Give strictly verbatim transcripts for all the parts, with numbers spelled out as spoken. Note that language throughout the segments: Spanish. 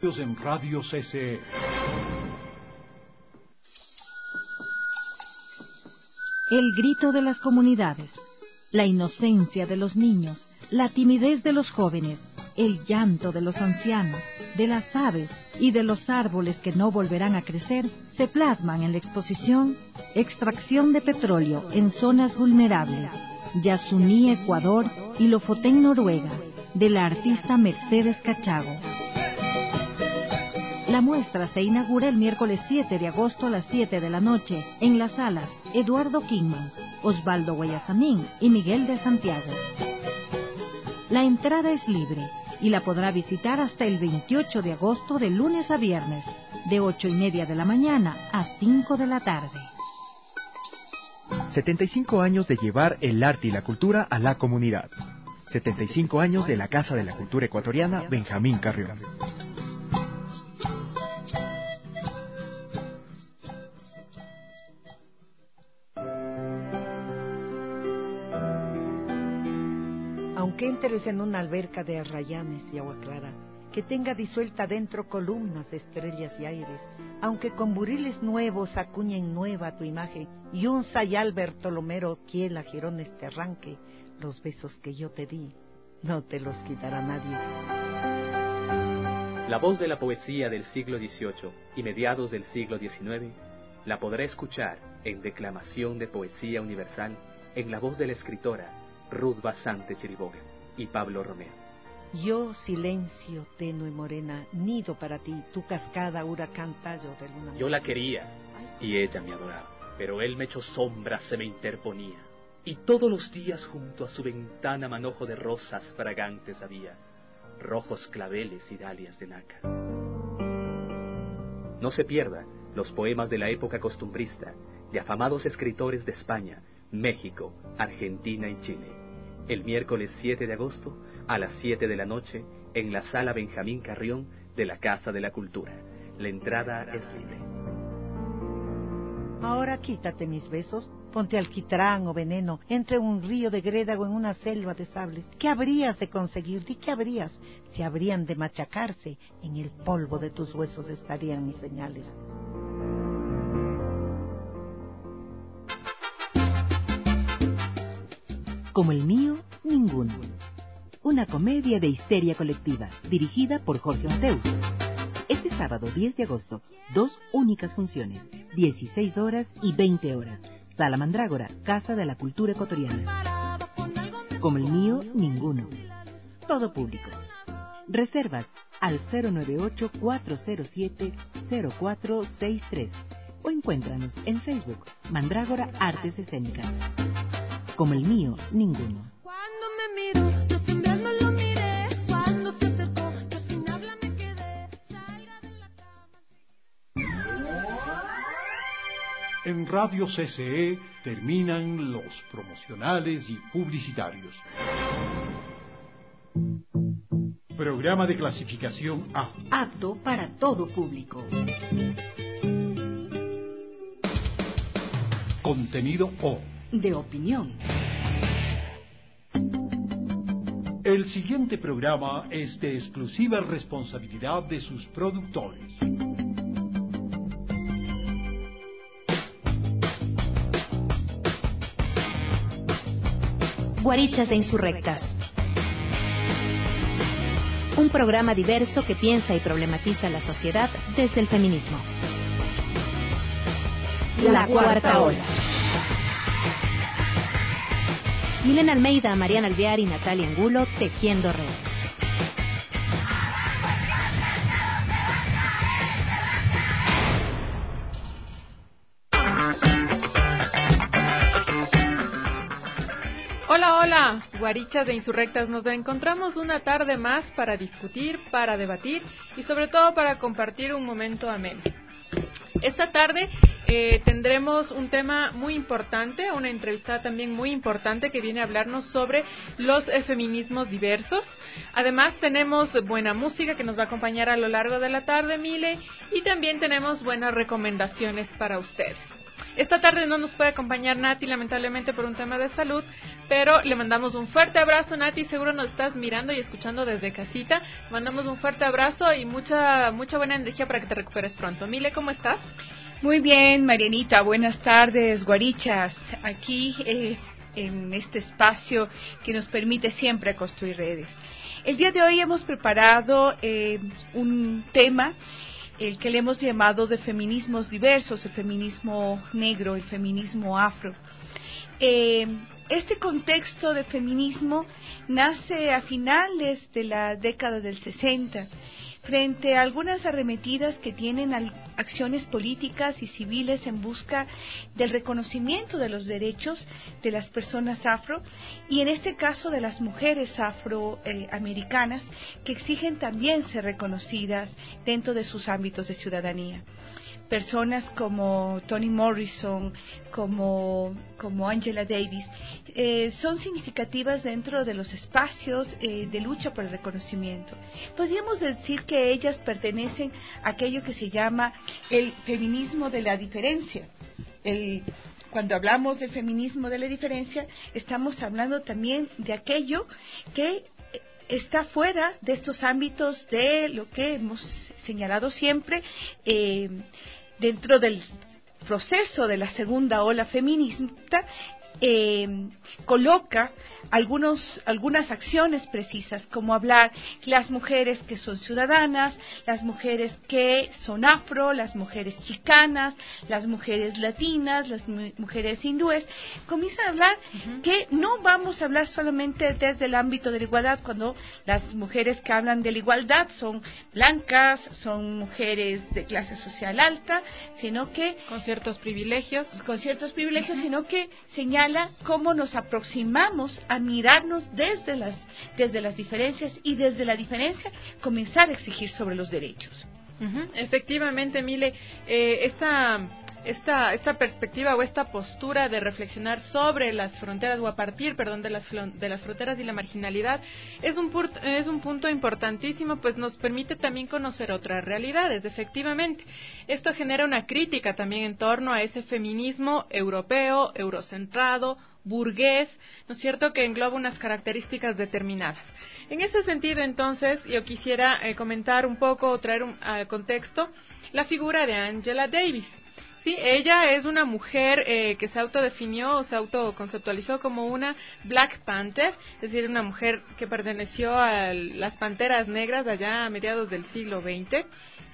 En Radio C C E. El grito de las comunidades, la inocencia de los niños, la timidez de los jóvenes, el llanto de los ancianos, de las aves y de los árboles que no volverán a crecer, se plasman en la exposición Extracción de petróleo en zonas vulnerables, Yasuní, Ecuador y Lofoten, Noruega, de la artista Mercedes Cachago. La muestra se inaugura el miércoles siete de agosto a las siete de la noche en las salas Eduardo Kingman, Osvaldo Guayasamín y Miguel de Santiago. La entrada es libre y la podrá visitar hasta el veintiocho de agosto de lunes a viernes, de ocho y media de la mañana a cinco de la tarde. setenta y cinco años de llevar el arte y la cultura a la comunidad. setenta y cinco años de la Casa de la Cultura Ecuatoriana Benjamín Carrión. Aunque entres en una alberca de arrayanes y agua clara, que tenga disuelta dentro columnas, estrellas y aires, aunque con buriles nuevos acuñen nueva tu imagen, y un sayal bertolomero quiela jirones te arranque, los besos que yo te di, no te los quitará nadie. La voz de la poesía del siglo dieciocho y mediados del siglo diecinueve la podrá escuchar en declamación de poesía universal en la voz de la escritora Ruth Basante Chiriboga y Pablo Romero. Yo, silencio, tenue morena, nido para ti, tu cascada, huracán, tallo de luna. Yo la quería y ella me adoraba, pero él me echó sombra, se me interponía, y todos los días junto a su ventana manojo de rosas fragantes había, rojos claveles y dalias de nácar. No se pierda los poemas de la época costumbrista de afamados escritores de España, México, Argentina y Chile, el miércoles siete de agosto a las siete de la noche en la Sala Benjamín Carrión de la Casa de la Cultura. La entrada es libre. Ahora quítate mis besos, ponte alquitrán o veneno, entre un río de grédago en una selva de sables. ¿Qué habrías de conseguir? ¿De qué habrías? Si habrían de machacarse, en el polvo de tus huesos estarían mis señales. Como el mío, ninguno. Una comedia de histeria colectiva, dirigida por Jorge Mateus. Este sábado diez de agosto, dos únicas funciones, dieciséis horas y veinte horas. Sala Mandrágora, Casa de la Cultura Ecuatoriana. Como el mío, ninguno. Todo público. Reservas al cero nueve ocho, cuatro cero siete, cero cuatro seis tres o encuéntranos en Facebook, Mandrágora Artes Escénicas. Como el mío, ninguno. Cuando me miro, yo temblando lo miré. Cuando se acercó, yo sin habla me quedé. Salga de la cama. En Radio C C E terminan los promocionales y publicitarios. Programa de clasificación A. Apto para todo público. Contenido O. De opinión. El siguiente programa es de exclusiva responsabilidad de sus productores. Guarichas e Insurrectas. Un programa diverso que piensa y problematiza la sociedad desde el feminismo. La Cuarta Ola. Milena Almeida, Mariana Alvear y Natalia Angulo tejiendo redes. Hola, hola, guarichas de insurrectas, nos encontramos una tarde más para discutir, para debatir y sobre todo para compartir un momento ameno. Esta tarde eh, tendremos un tema muy importante, una entrevistada también muy importante que viene a hablarnos sobre los eh, feminismos diversos. Además tenemos buena música que nos va a acompañar a lo largo de la tarde, Mile, y también tenemos buenas recomendaciones para ustedes. Esta tarde no nos puede acompañar Nati, lamentablemente por un tema de salud, pero le mandamos un fuerte abrazo. Nati, seguro nos estás mirando y escuchando desde casita. Mandamos un fuerte abrazo y mucha mucha buena energía para que te recuperes pronto. Mile, ¿cómo estás? Muy bien, Marianita, buenas tardes, guarichas, aquí eh, en este espacio que nos permite siempre construir redes. El día de hoy hemos preparado eh, un tema, el que le hemos llamado de feminismos diversos, el feminismo negro, el feminismo afro. Eh, este contexto de feminismo nace a finales de la década del sesenta, frente a algunas arremetidas que tienen acciones políticas y civiles en busca del reconocimiento de los derechos de las personas afro, y en este caso de las mujeres afroamericanas, eh, que exigen también ser reconocidas dentro de sus ámbitos de ciudadanía. Personas como Toni Morrison, como, como Angela Davis, eh, son significativas dentro de los espacios eh, de lucha por el reconocimiento. Podríamos decir que ellas pertenecen a aquello que se llama el feminismo de la diferencia. El, cuando hablamos del feminismo de la diferencia, estamos hablando también de aquello que está fuera de estos ámbitos de lo que hemos señalado siempre, eh, dentro del proceso de la segunda ola feminista, eh, coloca algunos, algunas acciones precisas, como hablar las mujeres que son ciudadanas, las mujeres que son afro, las mujeres chicanas, las mujeres latinas, las mu- mujeres hindúes. Comienzan a hablar uh-huh. que no vamos a hablar solamente desde el ámbito de la igualdad, cuando las mujeres que hablan de la igualdad son blancas, son mujeres de clase social alta, sino que con ciertos privilegios, con ciertos privilegios, uh-huh. sino que señala cómo nos aproximamos a mirarnos desde las, desde las diferencias, y desde la diferencia comenzar a exigir sobre los derechos. Uh-huh. Efectivamente, Mile, eh, esta, esta, esta perspectiva o esta postura de reflexionar sobre las fronteras, o a partir, perdón, de las, de las fronteras y la marginalidad, es un, pur, es un punto importantísimo, pues nos permite también conocer otras realidades. Efectivamente, esto genera una crítica también en torno a ese feminismo europeo, eurocentrado, burgués, ¿no es cierto?, que engloba unas características determinadas. En ese sentido, entonces, yo quisiera eh, comentar un poco, traer un uh, contexto, la figura de Angela Davis. Sí, ella es una mujer eh, que se autodefinió o se autoconceptualizó como una Black Panther, es decir, una mujer que perteneció a las Panteras Negras allá a mediados del siglo veinte.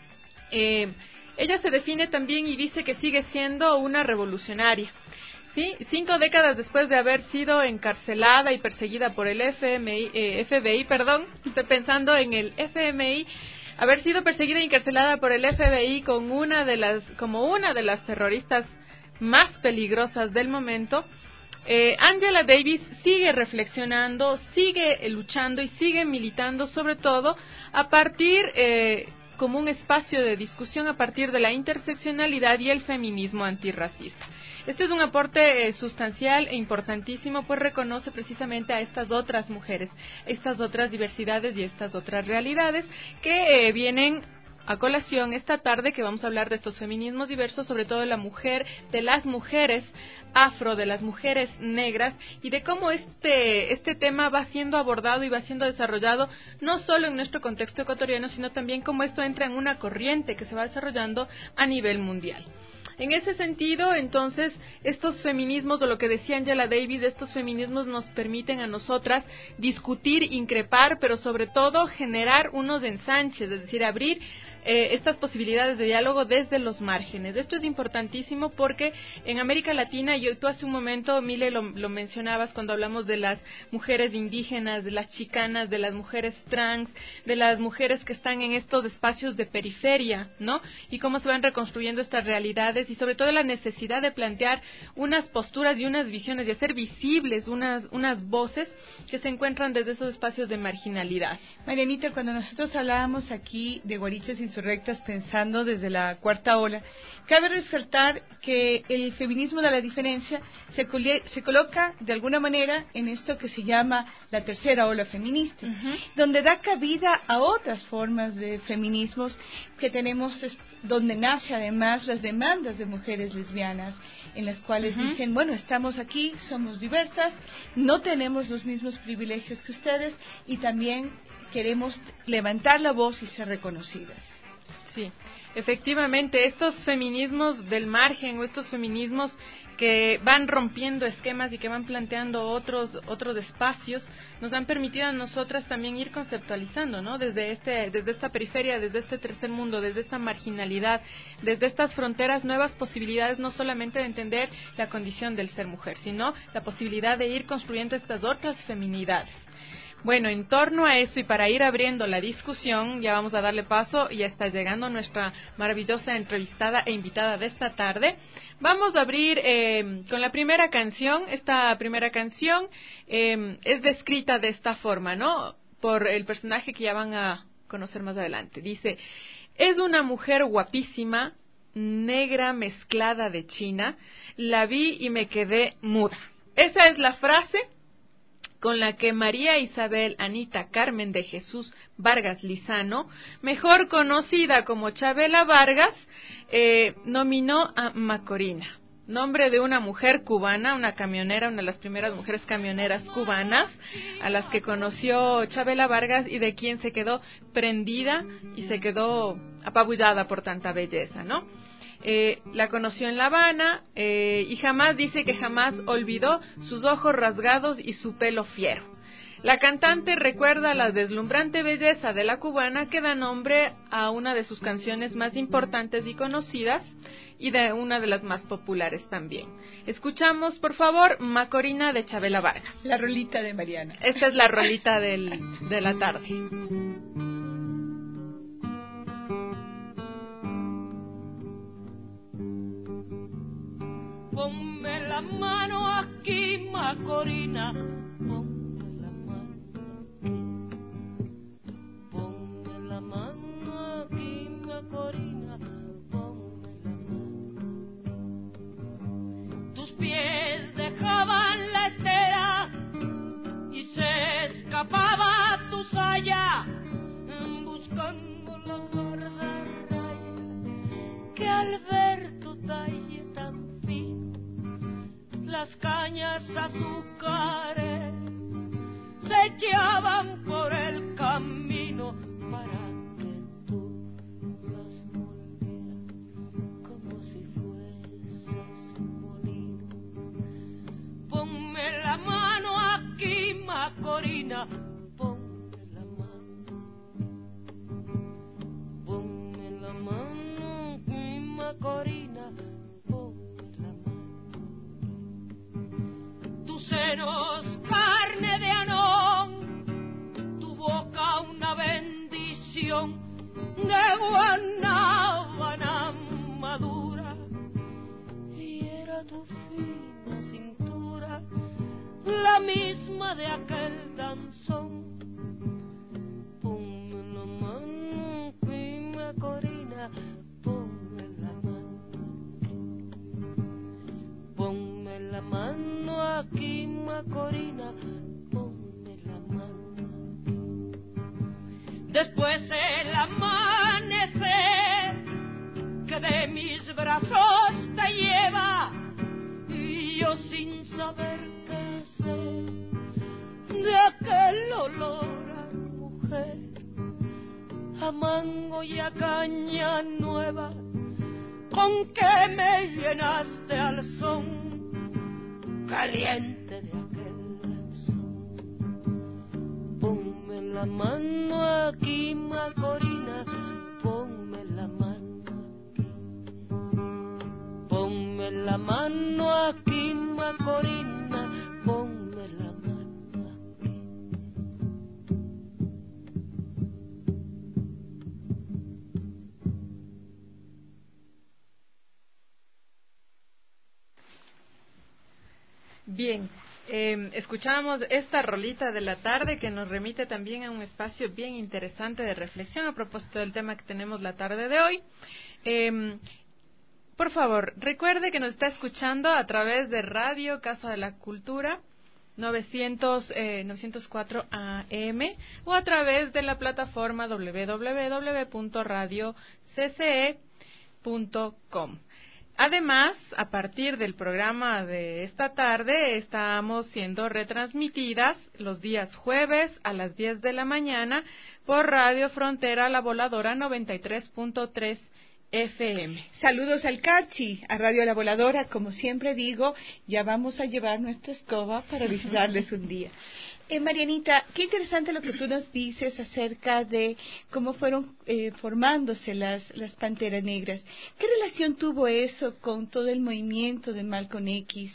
Eh, ella se define también y dice que sigue siendo una revolucionaria. Sí, cinco décadas después de haber sido encarcelada y perseguida por el F M I, eh, F B I, perdón, estoy pensando en el F M I, haber sido perseguida y encarcelada por el F B I con una de las, como una de las terroristas más peligrosas del momento, eh, Angela Davis sigue reflexionando, sigue luchando y sigue militando, sobre todo a partir eh, como un espacio de discusión a partir de la interseccionalidad y el feminismo antirracista. Este es un aporte eh, sustancial e importantísimo, pues reconoce precisamente a estas otras mujeres, estas otras diversidades y estas otras realidades que eh, vienen a colación esta tarde, que vamos a hablar de estos feminismos diversos, sobre todo de la mujer, de las mujeres afro, de las mujeres negras, y de cómo este este tema va siendo abordado y va siendo desarrollado no solo en nuestro contexto ecuatoriano, sino también cómo esto entra en una corriente que se va desarrollando a nivel mundial. En ese sentido, entonces, estos feminismos, o lo que decía Angela Davis, estos feminismos nos permiten a nosotras discutir, increpar, pero sobre todo generar unos ensanches, es decir, abrir eh, estas posibilidades de diálogo desde los márgenes. Esto es importantísimo porque en América Latina, y tú hace un momento, Mile, lo, lo mencionabas cuando hablamos de las mujeres indígenas, de las chicanas, de las mujeres trans, de las mujeres que están en estos espacios de periferia, ¿no? Y cómo se van reconstruyendo estas realidades, y sobre todo la necesidad de plantear unas posturas y unas visiones, de hacer visibles unas, unas voces que se encuentran desde esos espacios de marginalidad. Marianita, cuando nosotros hablábamos aquí de Guarichas y Insurrectas pensando desde la cuarta ola, cabe resaltar que el feminismo de la diferencia se, coli- se coloca de alguna manera en esto que se llama la tercera ola feminista, uh-huh. donde da cabida a otras formas de feminismos que tenemos, es, donde nace además las demandas de mujeres lesbianas, en las cuales uh-huh. dicen, bueno, estamos aquí, somos diversas, no tenemos los mismos privilegios que ustedes y también queremos levantar la voz y ser reconocidas. Sí, efectivamente, estos feminismos del margen o estos feminismos que van rompiendo esquemas y que van planteando otros otros espacios nos han permitido a nosotras también ir conceptualizando, ¿no? Desde este desde esta periferia, desde este tercer mundo, desde esta marginalidad, desde estas fronteras, nuevas posibilidades no solamente de entender la condición del ser mujer, sino la posibilidad de ir construyendo estas otras feminidades. Bueno, en torno a eso y para ir abriendo la discusión, ya vamos a darle paso, ya está llegando nuestra maravillosa entrevistada e invitada de esta tarde. Vamos a abrir eh, con la primera canción. Esta primera canción eh, es descrita de esta forma, ¿no? Por el personaje que ya van a conocer más adelante. Dice, es una mujer guapísima, negra mezclada de china, la vi y me quedé muda. Esa es la frase con la que María Isabel Anita Carmen de Jesús Vargas Lizano, mejor conocida como Chabela Vargas, eh, nominó a Macorina, nombre de una mujer cubana, una camionera, una de las primeras mujeres camioneras cubanas, a las que conoció Chabela Vargas y de quien se quedó prendida y se quedó apabullada por tanta belleza, ¿no? Eh, la conoció en La Habana eh, y jamás dice que jamás olvidó sus ojos rasgados y su pelo fiero. La cantante recuerda la deslumbrante belleza de la cubana que da nombre a una de sus canciones más importantes y conocidas y de una de las más populares también. Escuchamos, por favor, Macorina de Chabela Vargas. La rolita de Mariana. Esta es la rolita del, de la tarde. Ponme la mano aquí, Macorina, ponme la mano aquí, ponme la mano aquí, Macorina, ponme la mano. Tus pies dejaban la estera y se escapaba tu saya, buscando la gorda raya que al ver tu talle tan las cañas azúcares se echaban por el camino para que tú las volvieras como si fueses un molino. Ponme la mano aquí, Macorina, ponme la mano, ponme la mano aquí, Macorina. Senos carne de anón, tu boca una bendición de guanábana madura, y era tu fina cintura la misma de aquel danzón. Ponme la mano, prima Corina, ponme la mano, ponme la mano aquí, Macorina, ponme la mano. Después el amanecer que de mis brazos te lleva, y yo sin saber qué hacer de aquel olor a mujer, a mango y a caña nueva, con que me llenaste al son caliente de aquel danzón. Ponme la mano aquí, Macorina, ponme la mano aquí, ponme la mano aquí, Macorina, ponme la mano aquí. Bien, Eh, escuchamos esta rolita de la tarde que nos remite también a un espacio bien interesante de reflexión a propósito del tema que tenemos la tarde de hoy. Eh, por favor, recuerde que nos está escuchando a través de Radio Casa de la Cultura novecientos, eh, novecientos cuatro A M o a través de la plataforma doble u doble u doble u punto radio c c e punto com. Además, a partir del programa de esta tarde, estamos siendo retransmitidas los días jueves a las diez de la mañana por Radio Frontera La Voladora noventa y tres punto tres F M. Saludos al Carchi, a Radio La Voladora, como siempre digo, ya vamos a llevar nuestra escoba para visitarles un día. Eh, Marianita, qué interesante lo que tú nos dices acerca de cómo fueron eh, formándose las, las Panteras Negras. ¿Qué relación tuvo eso con todo el movimiento de Malcolm X?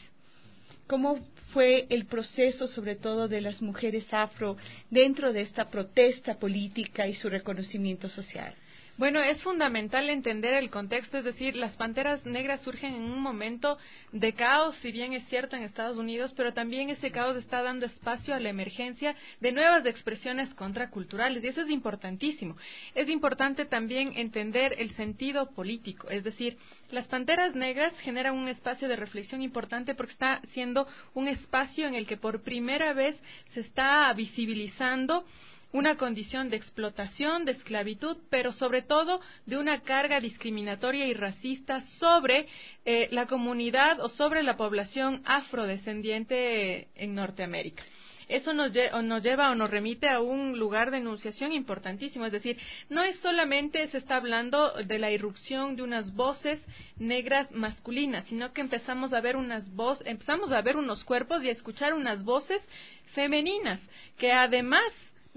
¿Cómo fue el proceso, sobre todo, de las mujeres afro dentro de esta protesta política y su reconocimiento social? Bueno, es fundamental entender el contexto, es decir, las Panteras Negras surgen en un momento de caos, si bien es cierto en Estados Unidos, pero también ese caos está dando espacio a la emergencia de nuevas expresiones contraculturales, y eso es importantísimo. Es importante también entender el sentido político, es decir, las Panteras Negras generan un espacio de reflexión importante porque está siendo un espacio en el que por primera vez se está visibilizando una condición de explotación, de esclavitud, pero sobre todo de una carga discriminatoria y racista sobre eh, la comunidad o sobre la población afrodescendiente en Norteamérica. Eso nos, lle o nos lleva o nos remite a un lugar de enunciación importantísimo, es decir, no es solamente se está hablando de la irrupción de unas voces negras masculinas, sino que empezamos a ver unas voces, empezamos a ver unos cuerpos y a escuchar unas voces femeninas que además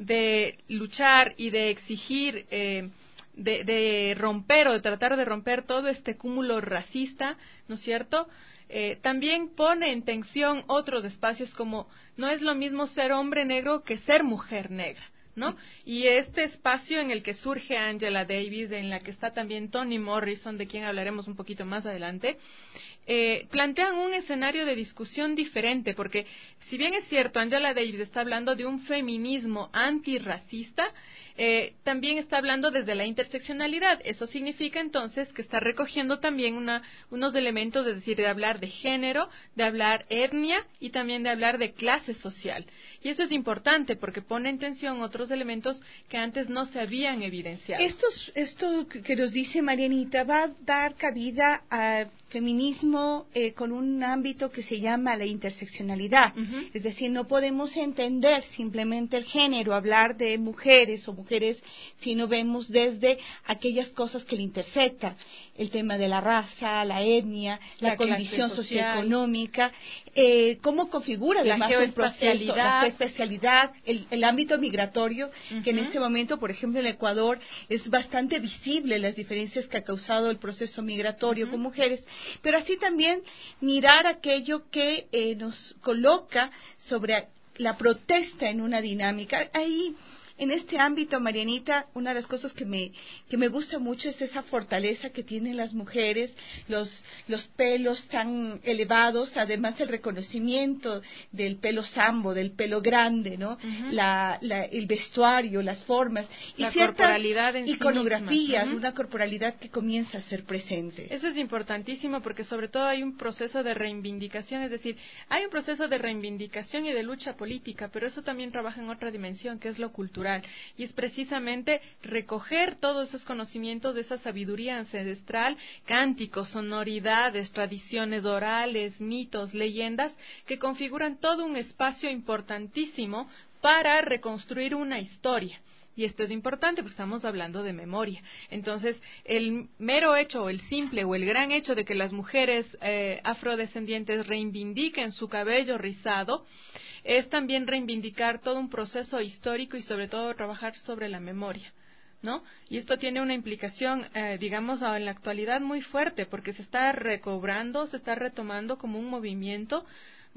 de luchar y de exigir, eh, de, de romper o de tratar de romper todo este cúmulo racista, ¿no es cierto?, eh, también pone en tensión otros espacios como no es lo mismo ser hombre negro que ser mujer negra, ¿no? Y este espacio en el que surge Angela Davis, en la que está también Toni Morrison, de quien hablaremos un poquito más adelante, eh, plantean un escenario de discusión diferente, porque si bien es cierto, Angela Davis está hablando de un feminismo antirracista, eh, también está hablando desde la interseccionalidad. Eso significa entonces que está recogiendo también una, unos elementos, es decir, de hablar de género, de hablar etnia y también de hablar de clase social. Y eso es importante porque pone en tensión otros elementos que antes no se habían evidenciado. Estos, esto que nos dice Marianita va a dar cabida a feminismo eh, con un ámbito que se llama la interseccionalidad. Uh-huh. Es decir, no podemos entender simplemente el género, hablar de mujeres o mujeres, si no vemos desde aquellas cosas que le intersectan. El tema de la raza, la etnia, la, la condición socioeconómica, eh, cómo configura además el proceso, la especialidad, el, el ámbito migratorio, uh-huh. que en este momento, por ejemplo, en Ecuador es bastante visible las diferencias que ha causado el proceso migratorio uh-huh. con mujeres, pero así también mirar aquello que eh, nos coloca sobre la protesta en una dinámica. Ahí, en este ámbito, Marianita, una de las cosas que me que me gusta mucho es esa fortaleza que tienen las mujeres, los los pelos tan elevados, además el reconocimiento del pelo sambo, del pelo grande, ¿no? Uh-huh. la, la el vestuario, las formas y la ciertas corporalidad en iconografías, sí misma. Uh-huh. Una corporalidad que comienza a ser presente. Eso es importantísimo porque sobre todo hay un proceso de reivindicación, es decir, hay un proceso de reivindicación y de lucha política, pero eso también trabaja en otra dimensión, que es lo cultural. Y es precisamente recoger todos esos conocimientos de esa sabiduría ancestral, cánticos, sonoridades, tradiciones orales, mitos, leyendas, que configuran todo un espacio importantísimo para reconstruir una historia. Y esto es importante porque estamos hablando de memoria. Entonces, el mero hecho o el simple o el gran hecho de que las mujeres eh, afrodescendientes reivindiquen su cabello rizado es también reivindicar todo un proceso histórico y sobre todo trabajar sobre la memoria, ¿no? Y esto tiene una implicación, eh, digamos, en la actualidad muy fuerte porque se está recobrando, se está retomando como un movimiento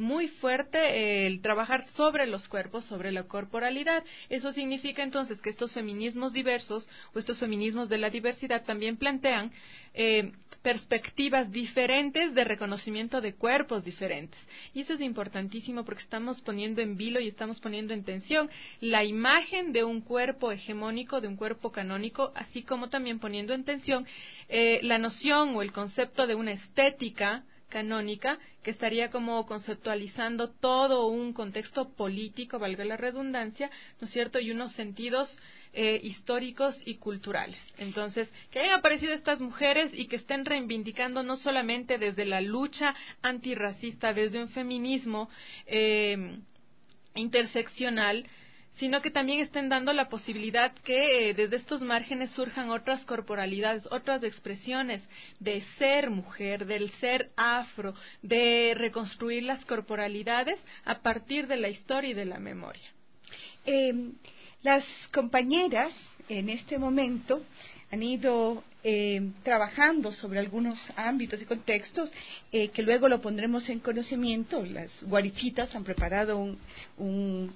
muy fuerte eh, el trabajar sobre los cuerpos, sobre la corporalidad. Eso significa entonces que estos feminismos diversos o estos feminismos de la diversidad también plantean eh, perspectivas diferentes de reconocimiento de cuerpos diferentes. Y eso es importantísimo porque estamos poniendo en vilo y estamos poniendo en tensión la imagen de un cuerpo hegemónico, de un cuerpo canónico, así como también poniendo en tensión eh, la noción o el concepto de una estética canónica que estaría como conceptualizando todo un contexto político, valga la redundancia, ¿no es cierto?, y unos sentidos eh, históricos y culturales. Entonces, que hayan aparecido estas mujeres y que estén reivindicando no solamente desde la lucha antirracista, desde un feminismo eh, interseccional, sino que también estén dando la posibilidad que eh, desde estos márgenes surjan otras corporalidades, otras expresiones de ser mujer, del ser afro, de reconstruir las corporalidades a partir de la historia y de la memoria. Eh, las compañeras en este momento han ido eh, trabajando sobre algunos ámbitos y contextos eh, que luego lo pondremos en conocimiento. Las guarichitas han preparado un... un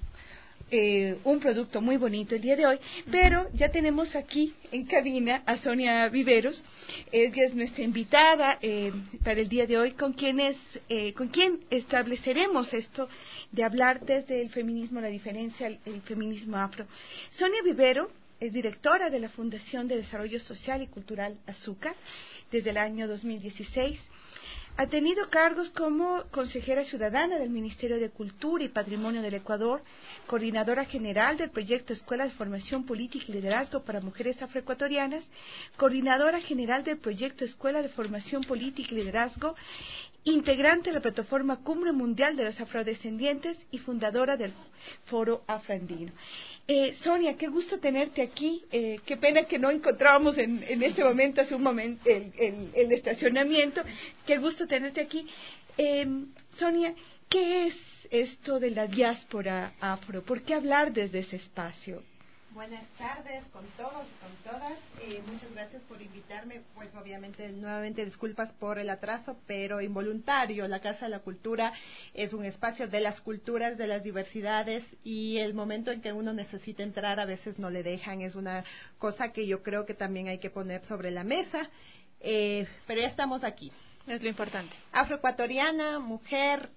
Eh, un producto muy bonito el día de hoy, pero ya tenemos aquí en cabina a Sonia Viveros. Ella es nuestra invitada eh, para el día de hoy, con quien, es, eh, con quien estableceremos esto de hablar desde el feminismo, la diferencia, el, el feminismo afro. Sonia Vivero es directora de la Fundación de Desarrollo Social y Cultural Azúcar desde el año dos mil dieciséis. Ha tenido cargos como consejera ciudadana del Ministerio de Cultura y Patrimonio del Ecuador, coordinadora general del proyecto Escuela de Formación Política y Liderazgo para Mujeres Afroecuatorianas, coordinadora general del proyecto Escuela de Formación Política y Liderazgo, integrante de la plataforma Cumbre Mundial de los Afrodescendientes y fundadora del Foro Afroandino. Eh, Sonia, qué gusto tenerte aquí. Eh, qué pena que no encontrábamos en, en este momento, hace un momento, el, el, el estacionamiento. Qué gusto tenerte aquí. Eh, Sonia, ¿qué es esto de la diáspora afro? ¿Por qué hablar desde ese espacio? Buenas tardes con todos y con todas. Eh, muchas gracias por invitarme. Pues obviamente, nuevamente disculpas por el atraso, pero involuntario. La Casa de la Cultura es un espacio de las culturas, de las diversidades, y el momento en que uno necesita entrar a veces no le dejan. Es una cosa que yo creo que también hay que poner sobre la mesa. Eh, pero ya estamos aquí. Es lo importante. Afroecuatoriana, mujer,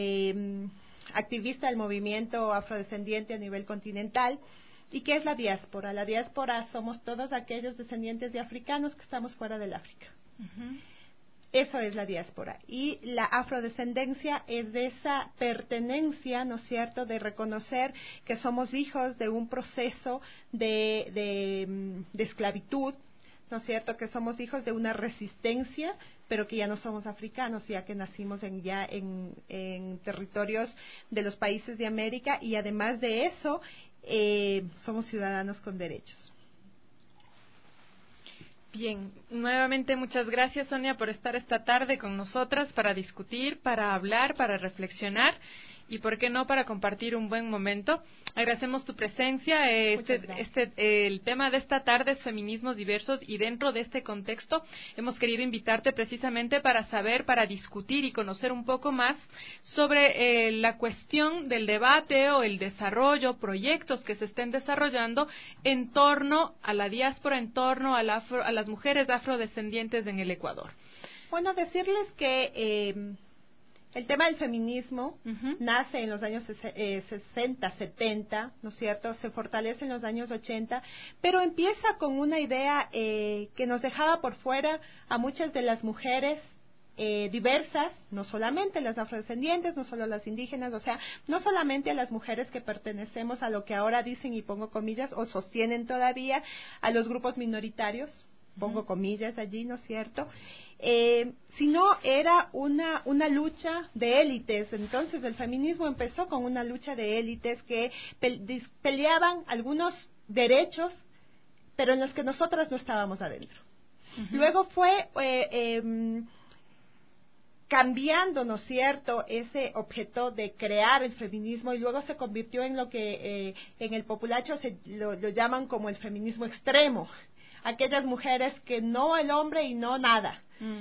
eh, activista del movimiento afrodescendiente a nivel continental. ¿Y qué es la diáspora? La diáspora somos todos aquellos descendientes de africanos que estamos fuera del África. Uh-huh. Eso es la diáspora. Y la afrodescendencia es de esa pertenencia, ¿no es cierto?, de reconocer que somos hijos de un proceso de, de, de esclavitud, ¿no es cierto?, que somos hijos de una resistencia, pero que ya no somos africanos, ya que nacimos en, ya en, en territorios de los países de América, y además de eso, Eh, somos ciudadanos con derechos. Bien, nuevamente muchas gracias, Sonia, por estar esta tarde con nosotras para discutir, para hablar, para reflexionar y, por qué no, para compartir un buen momento. Agradecemos tu presencia. Este, este, el tema de esta tarde es feminismos diversos, y dentro de este contexto hemos querido invitarte precisamente para saber, para discutir y conocer un poco más sobre eh, la cuestión del debate o el desarrollo, proyectos que se estén desarrollando en torno a la diáspora, en torno a, la afro, a las mujeres afrodescendientes en el Ecuador. Bueno, decirles que eh, el tema del feminismo uh-huh. nace en los años sesenta, setenta, ¿no es cierto? Se fortalece en los años ochenta, pero empieza con una idea eh, que nos dejaba por fuera a muchas de las mujeres eh, diversas, no solamente las afrodescendientes, no solo las indígenas, o sea, no solamente a las mujeres que pertenecemos a lo que ahora dicen, y pongo comillas, o sostienen todavía, a los grupos minoritarios, pongo uh-huh. comillas allí, ¿no es cierto?, Eh, sino era una, una lucha de élites. Entonces el feminismo empezó con una lucha de élites que pe- peleaban algunos derechos, pero en los que nosotras no estábamos adentro. Uh-huh. Luego fue eh, eh, cambiando, ¿no es cierto?, ese objeto de crear el feminismo, y luego se convirtió en lo que eh, en el populacho se lo, lo llaman como el feminismo extremo. Aquellas mujeres que no el hombre y no nada. Mm.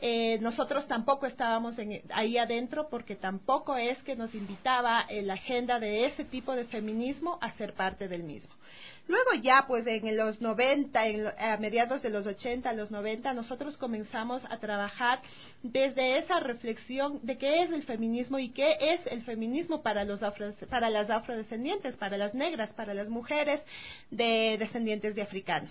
Eh, nosotros tampoco estábamos en, ahí adentro porque tampoco es que nos invitaba eh, la agenda de ese tipo de feminismo a ser parte del mismo. Luego ya, pues en los noventa, en, a mediados de los ochenta, los noventa, nosotros comenzamos a trabajar desde esa reflexión de qué es el feminismo y qué es el feminismo para, los afro, para las afrodescendientes, para las negras, para las mujeres de descendientes de africanos.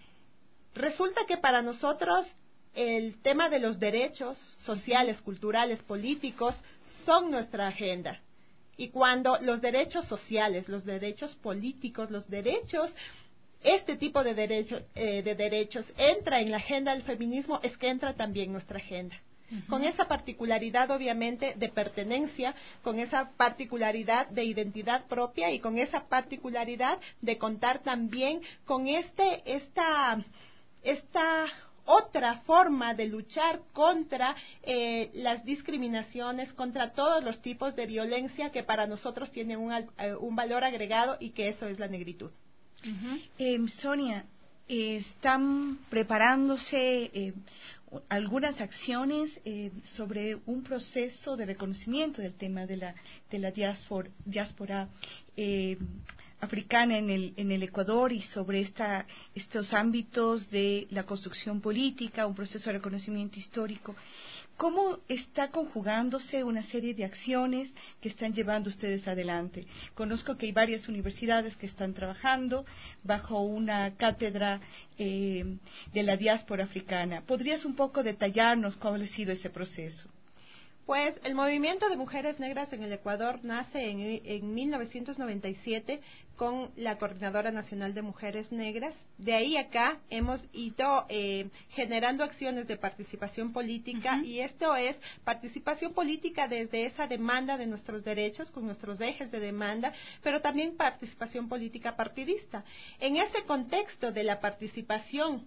Resulta que para nosotros el tema de los derechos sociales, culturales, políticos son nuestra agenda. Y cuando los derechos sociales, los derechos políticos, los derechos, este tipo de derechos, eh, de derechos entra en la agenda del feminismo, es que entra también nuestra agenda. Uh-huh. Con esa particularidad, obviamente, de pertenencia, con esa particularidad de identidad propia y con esa particularidad de contar también con este, esta, esta otra forma de luchar contra eh, las discriminaciones, contra todos los tipos de violencia que para nosotros tienen un, uh, un valor agregado y que eso es la negritud. Uh-huh. eh, Sonia, eh, ¿están preparándose eh, algunas acciones eh, sobre un proceso de reconocimiento del tema de la, de la diáspora, diáspora eh, africana en el, en el Ecuador y sobre esta, estos ámbitos de la construcción política, un proceso de reconocimiento histórico? ¿Cómo está conjugándose una serie de acciones que están llevando ustedes adelante? Conozco que hay varias universidades que están trabajando bajo una cátedra eh, de la diáspora africana. ¿Podrías un poco detallarnos cuál ha sido ese proceso? Pues el movimiento de mujeres negras en el Ecuador nace en, en mil novecientos noventa y siete con la Coordinadora Nacional de Mujeres Negras. De ahí acá hemos ido eh, generando acciones de participación política uh-huh. y esto es participación política desde esa demanda de nuestros derechos, con nuestros ejes de demanda, pero también participación política partidista. En ese contexto de la participación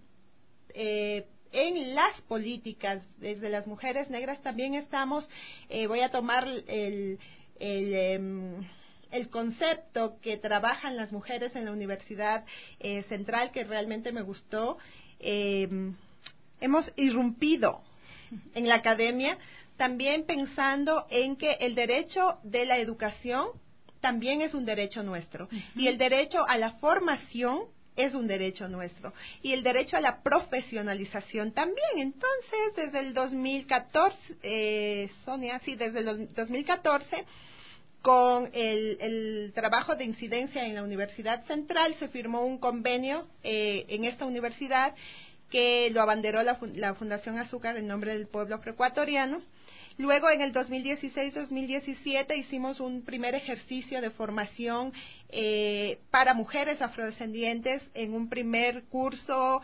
eh, en las políticas desde las mujeres negras también estamos, eh, voy a tomar el, el, el, el concepto que trabajan las mujeres en la Universidad eh, Central, que realmente me gustó. Eh, hemos irrumpido en la academia también pensando en que el derecho de la educación también es un derecho nuestro uh-huh. y el derecho a la formación es un derecho nuestro y el derecho a la profesionalización también. Entonces, desde el dos mil catorce, eh, Sonia, sí, desde el dos mil catorce, con el, el trabajo de incidencia en la Universidad Central, se firmó un convenio eh, en esta universidad que lo abanderó la, la Fundación Azúcar en nombre del pueblo afroecuatoriano. Luego, en el dos mil dieciséis dos mil diecisiete, hicimos un primer ejercicio de formación eh, para mujeres afrodescendientes en un primer curso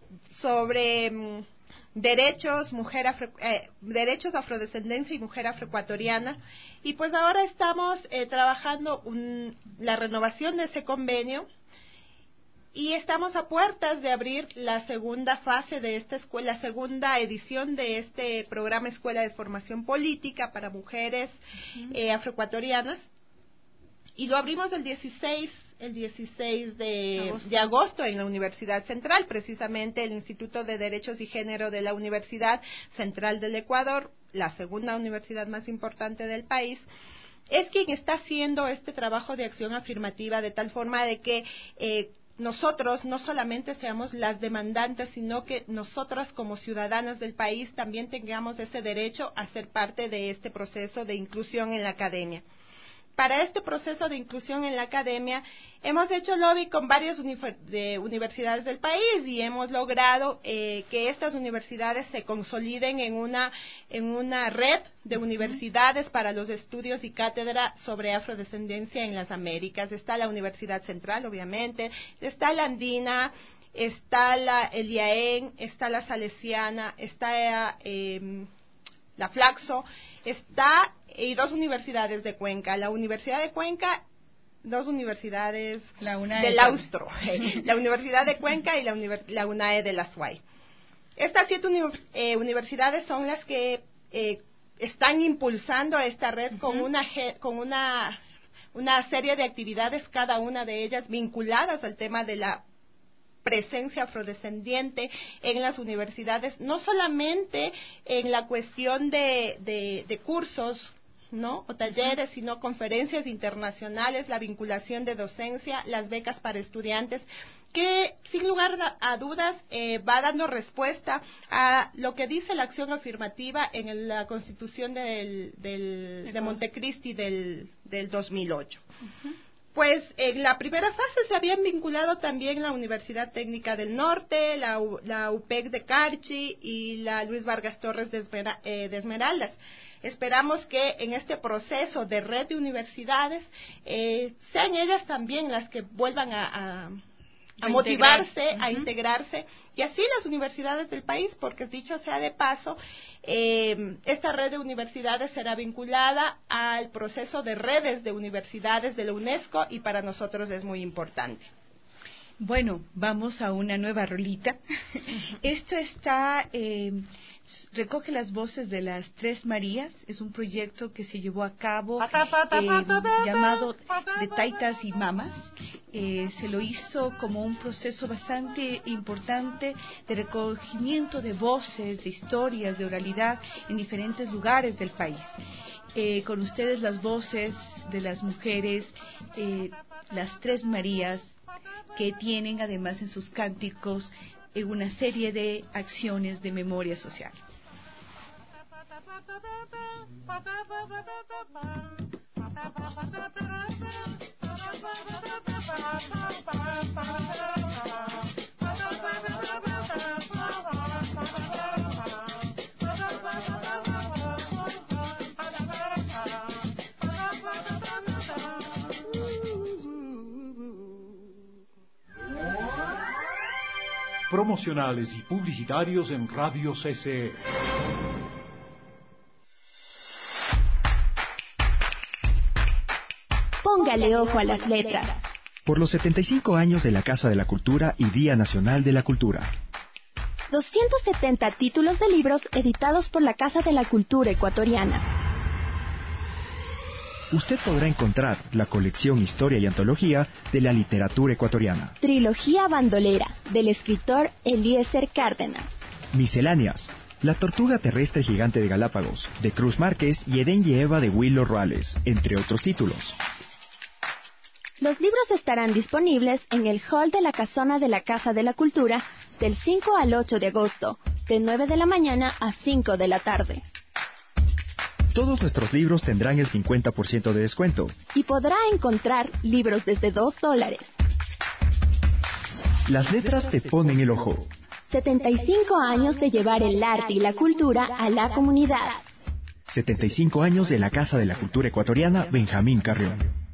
sobre mm, derechos, mujer afro, eh, derechos, afrodescendencia y mujer afroecuatoriana. Y pues ahora estamos eh, trabajando un, la renovación de ese convenio. Y estamos a puertas de abrir la segunda fase de esta escuela, la segunda edición de este programa Escuela de Formación Política para Mujeres uh-huh. eh, Afroecuatorianas. Y lo abrimos el dieciséis, el dieciséis de agosto. de agosto en la Universidad Central, precisamente el Instituto de Derechos y Género de la Universidad Central del Ecuador, la segunda universidad más importante del país. Es quien está haciendo este trabajo de acción afirmativa de tal forma de que eh, nosotros no solamente seamos las demandantes, sino que nosotras como ciudadanas del país también tengamos ese derecho a ser parte de este proceso de inclusión en la academia. Para este proceso de inclusión en la academia hemos hecho lobby con varias univer- de universidades del país y hemos logrado eh, que estas universidades se consoliden en una en una red de universidades para los estudios y cátedra sobre afrodescendencia en las Américas. Está la Universidad Central, obviamente, está la Andina, está la el IAEN, está la Salesiana, está eh, la Flaxo, está y dos universidades de Cuenca, la Universidad de Cuenca, dos universidades la UNAE del Austro, la Universidad de Cuenca y la, Univers- la UNAE de la S U A Y. Estas siete uni- eh, universidades son las que eh, están impulsando esta red uh-huh. con una ge- con una una serie de actividades, cada una de ellas vinculadas al tema de la presencia afrodescendiente en las universidades, no solamente en la cuestión de, de, de cursos, ¿no? O talleres, sino conferencias internacionales, la vinculación de docencia, las becas para estudiantes, que sin lugar a dudas eh, va dando respuesta a lo que dice la acción afirmativa en la Constitución del, del, de Montecristi del, del dos mil ocho. Uh-huh. Pues en la primera fase se habían vinculado también la Universidad Técnica del Norte, la, U, la U P E C de Carchi y la Luis Vargas Torres de, Esmera, eh, de Esmeraldas. Esperamos que en este proceso de red de universidades eh, sean ellas también las que vuelvan a, a, a motivarse, uh-huh. a integrarse, y así las universidades del país, porque dicho sea de paso, eh, esta red de universidades será vinculada al proceso de redes de universidades de la UNESCO y para nosotros es muy importante. Bueno, vamos a una nueva rolita. Esto está, eh, recoge las voces de las Tres Marías, es un proyecto que se llevó a cabo eh, llamado de Taitas y Mamas. Eh, se lo hizo como un proceso bastante importante de recogimiento de voces, de historias, de oralidad en diferentes lugares del país. Eh, con ustedes las voces de las mujeres, eh, las Tres Marías, que tienen además en sus cánticos eh, una serie de acciones de memoria social. Promocionales y publicitarios en Radio C C E. Póngale ojo a las letras. Por los setenta y cinco años de la Casa de la Cultura y Día Nacional de la Cultura. doscientos setenta títulos de libros editados por la Casa de la Cultura Ecuatoriana. Usted podrá encontrar la colección Historia y Antología de la Literatura Ecuatoriana. Trilogía Bandolera, del escritor Eliezer Cárdenas. Misceláneas, La Tortuga Terrestre Gigante de Galápagos, de Cruz Márquez y Edén y Eva de Willo Ruales, entre otros títulos. Los libros estarán disponibles en el hall de la Casona de la Casa de la Cultura del cinco al ocho de agosto, de nueve de la mañana a cinco de la tarde. Todos nuestros libros tendrán el cincuenta por ciento de descuento. Y podrá encontrar libros desde dos dólares. Las letras te ponen el ojo. setenta y cinco años de llevar el arte y la cultura a la comunidad. setenta y cinco años de la Casa de la Cultura Ecuatoriana Benjamín Carrión.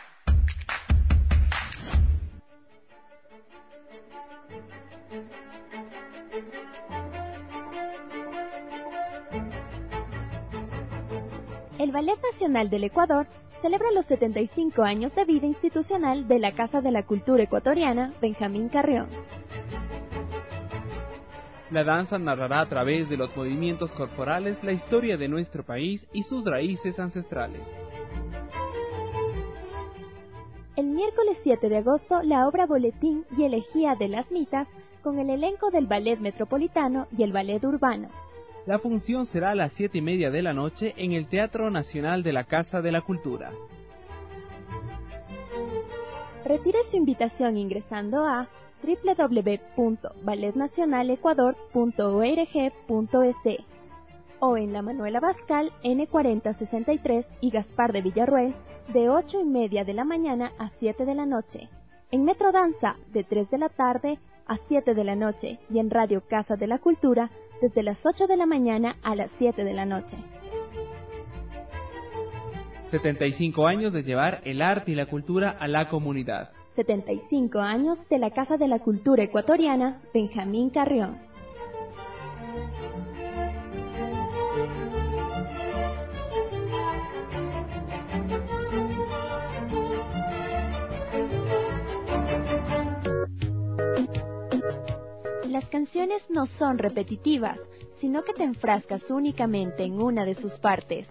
El Ballet Nacional del Ecuador celebra los setenta y cinco años de vida institucional de la Casa de la Cultura Ecuatoriana Benjamín Carrión. La danza narrará a través de los movimientos corporales la historia de nuestro país y sus raíces ancestrales. El miércoles siete de agosto, la obra Boletín y Elegía de las Mitas, con el elenco del Ballet Metropolitano y el Ballet Urbano. La función será a las siete y media de la noche en el Teatro Nacional de la Casa de la Cultura. Retire su invitación ingresando a doble u doble u doble u punto ballet nacional ecuador punto org punto es o en la Manuel Abascal N cuarenta sesenta y tres y Gaspar de Villarroel de ocho y media de la mañana a siete de la noche. En Metro Danza de tres de la tarde a siete de la noche y en Radio Casa de la Cultura desde las ocho de la mañana a las siete de la noche. setenta y cinco años de llevar el arte y la cultura a la comunidad. setenta y cinco años de la Casa de la Cultura Ecuatoriana Benjamín Carrión. Las canciones no son repetitivas, sino que te enfrascas únicamente en una de sus partes.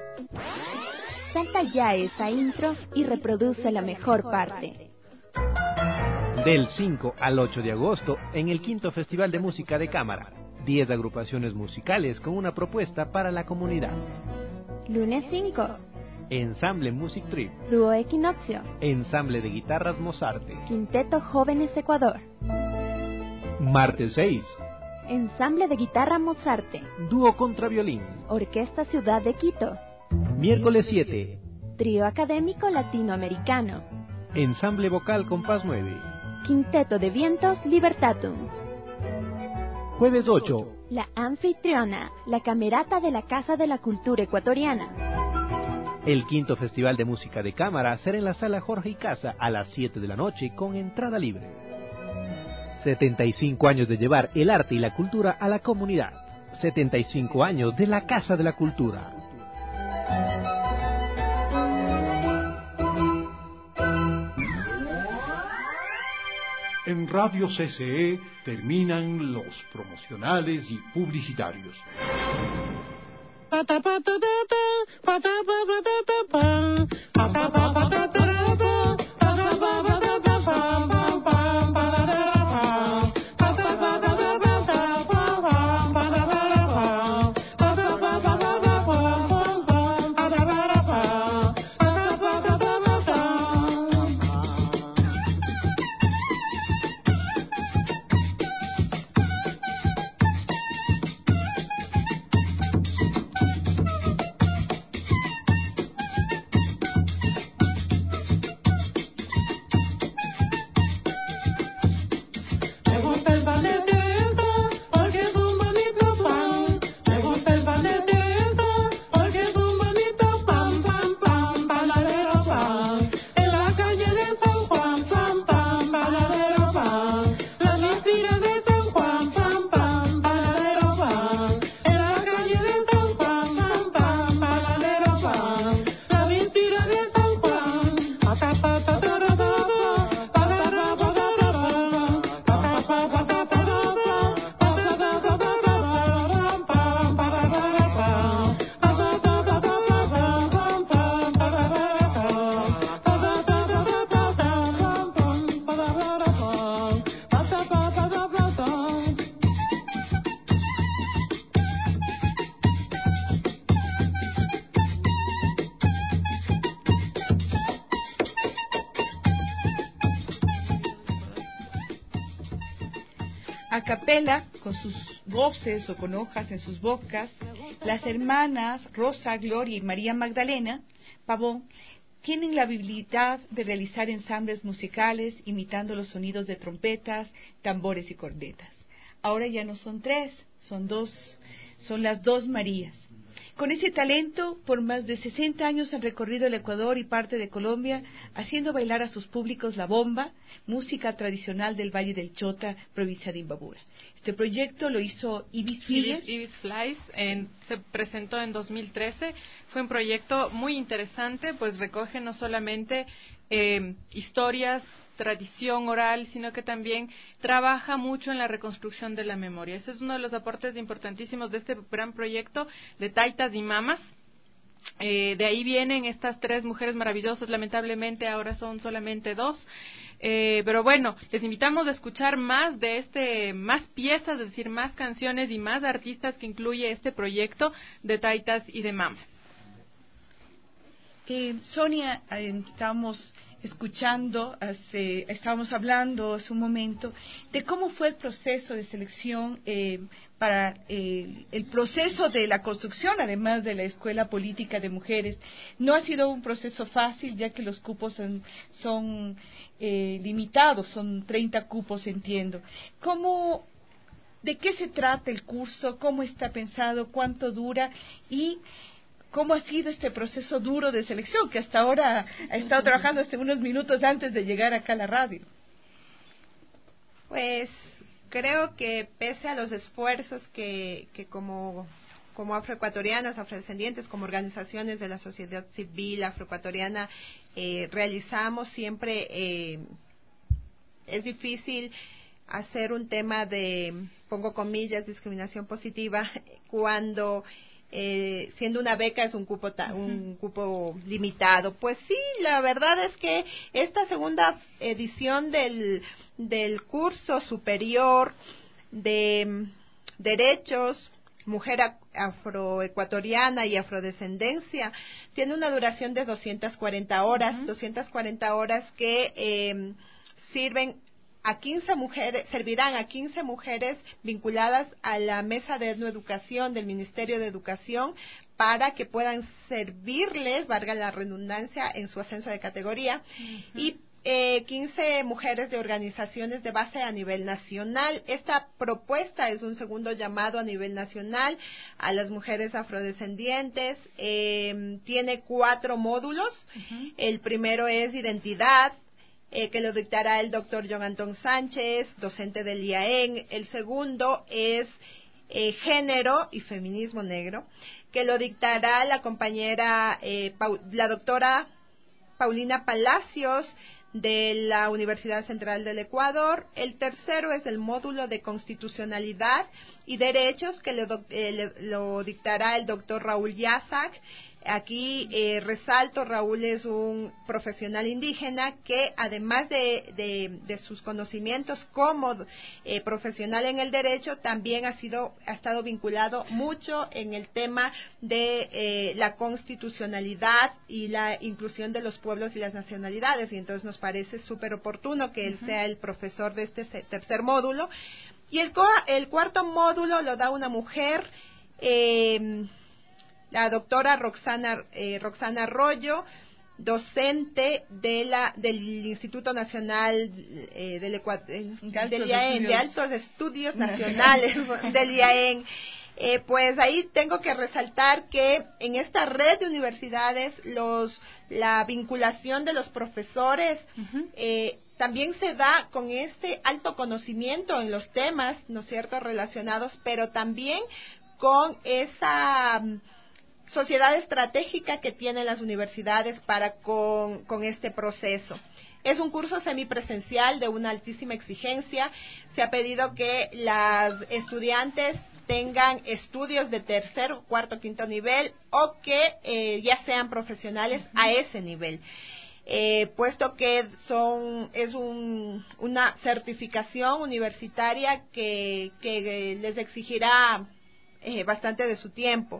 Salta ya esa intro y reproduce la mejor parte. Del cinco al ocho de agosto, en el quinto Festival de Música de Cámara, diez agrupaciones musicales con una propuesta para la comunidad. Lunes cinco. Ensamble Music Trip. Dúo Equinoccio. Ensamble de guitarras Mozarte. Quinteto Jóvenes Ecuador. Martes seis. Ensamble de guitarra Mozarte. Dúo Contraviolín. Orquesta Ciudad de Quito. Miércoles siete. Trío Académico Latinoamericano. Ensamble Vocal Compás nueve. Quinteto de Vientos Libertatum. Jueves ocho. La Anfitriona, la Camerata de la Casa de la Cultura Ecuatoriana. El quinto Festival de Música de Cámara será en la Sala Jorge y Casa a las siete de la noche con entrada libre. setenta y cinco años de llevar el arte y la cultura a la comunidad. setenta y cinco años de la Casa de la Cultura. En Radio C C E terminan los promocionales y publicitarios. A capela, con sus voces o con hojas en sus bocas, las hermanas Rosa, Gloria y María Magdalena Pavón tienen la habilidad de realizar ensambles musicales imitando los sonidos de trompetas, tambores y cornetas. Ahora ya no son tres, son dos, son las dos Marías. Con ese talento, por más de sesenta años han recorrido el Ecuador y parte de Colombia, haciendo bailar a sus públicos la bomba, música tradicional del Valle del Chota, provincia de Imbabura. Este proyecto lo hizo Ibis Flyers. Ibis, Ibis Flies, en, se presentó en dos mil trece. Fue un proyecto muy interesante, pues recoge no solamente eh, historias, tradición oral, sino que también trabaja mucho en la reconstrucción de la memoria. Ese es uno de los aportes importantísimos de este gran proyecto de Taitas y Mamas. Eh, de ahí vienen estas tres mujeres maravillosas, lamentablemente ahora son solamente dos, eh, pero bueno, les invitamos a escuchar más de este, más piezas, es decir, más canciones y más artistas que incluye este proyecto de Taitas y de Mamas. Eh, Sonia, eh, estábamos escuchando, hace, estábamos hablando hace un momento de cómo fue el proceso de selección eh, para eh, el proceso de la construcción, además de la Escuela Política de Mujeres. No ha sido un proceso fácil, ya que los cupos son, son eh, limitados, son treinta cupos, entiendo. ¿Cómo, de qué se trata el curso? ¿Cómo está pensado? ¿Cuánto dura? Y ¿cómo ha sido este proceso duro de selección que hasta ahora ha estado trabajando hasta unos minutos antes de llegar acá a la radio? Pues creo que pese a los esfuerzos que, que como, como afroecuatorianas, afrodescendientes, como organizaciones de la sociedad civil afroecuatoriana eh, realizamos, siempre eh, es difícil hacer un tema de, pongo comillas, discriminación positiva, cuando eh, siendo una beca es un cupo ta, un cupo limitado. Pues sí, la verdad es que esta segunda edición del del curso superior de mm, derechos, mujer afroecuatoriana y afrodescendencia, tiene una duración de doscientas cuarenta horas, uh-huh. doscientas cuarenta horas que eh, sirven a quince mujeres, servirán a quince mujeres vinculadas a la mesa de etnoeducación del Ministerio de Educación para que puedan servirles, valga la redundancia, en su ascenso de categoría, uh-huh. y Eh, quince mujeres de organizaciones de base a nivel nacional. Esta propuesta es un segundo llamado a nivel nacional a las mujeres afrodescendientes. Eh, tiene cuatro módulos. Uh-huh. El primero es identidad, eh, que lo dictará el doctor John Antón Sánchez, docente del I A E N. El segundo es eh, género y feminismo negro, que lo dictará la compañera, eh, Pau- la doctora Paulina Palacios, de la Universidad Central del Ecuador. El tercero es el módulo de constitucionalidad y derechos, que lo, eh, le, lo dictará el doctor Raúl Yazac. Aquí eh, resalto, Raúl es un profesional indígena que además de, de, de sus conocimientos como eh, profesional en el derecho, también ha sido ha estado vinculado mucho en el tema de eh, la constitucionalidad y la inclusión de los pueblos y las nacionalidades, y entonces nos parece súper oportuno que él uh-huh. sea el profesor de este tercer módulo. Y el, el cuarto módulo lo da una mujer, eh, la doctora Roxana, eh, Roxana Arroyo, docente de la del Instituto Nacional eh, del, Ecua, eh, del I A E N, de Altos Estudios Nacionales del I A E N. Eh, pues ahí tengo que resaltar que en esta red de universidades los la vinculación de los profesores uh-huh. eh, también se da con este alto conocimiento en los temas, ¿no es cierto?, relacionados, pero también con esa sociedad estratégica que tienen las universidades para con, con este proceso. Es un curso semipresencial de una altísima exigencia. Se ha pedido que las estudiantes tengan estudios de tercer, cuarto, quinto nivel o que eh, ya sean profesionales uh-huh. a ese nivel. Eh, puesto que son es un, una certificación universitaria que, que les exigirá eh, bastante de su tiempo.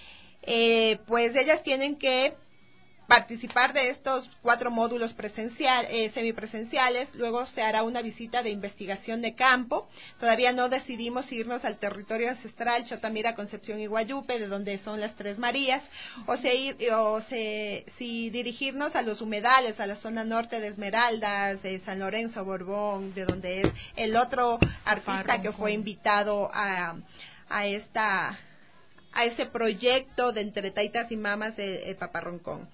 Eh, pues ellas tienen que participar de estos cuatro módulos presencial, eh, semipresenciales. Luego se hará una visita de investigación de campo. Todavía no decidimos si irnos al territorio ancestral Chotamira, Concepción y Guayupe, de donde son las Tres Marías, o, se ir, o se, si dirigirnos a los humedales, a la zona norte de Esmeraldas, de San Lorenzo, Borbón, de donde es el otro artista que fue invitado a, a esta a ese proyecto de Entre Taitas y Mamas de, de Paparroncón.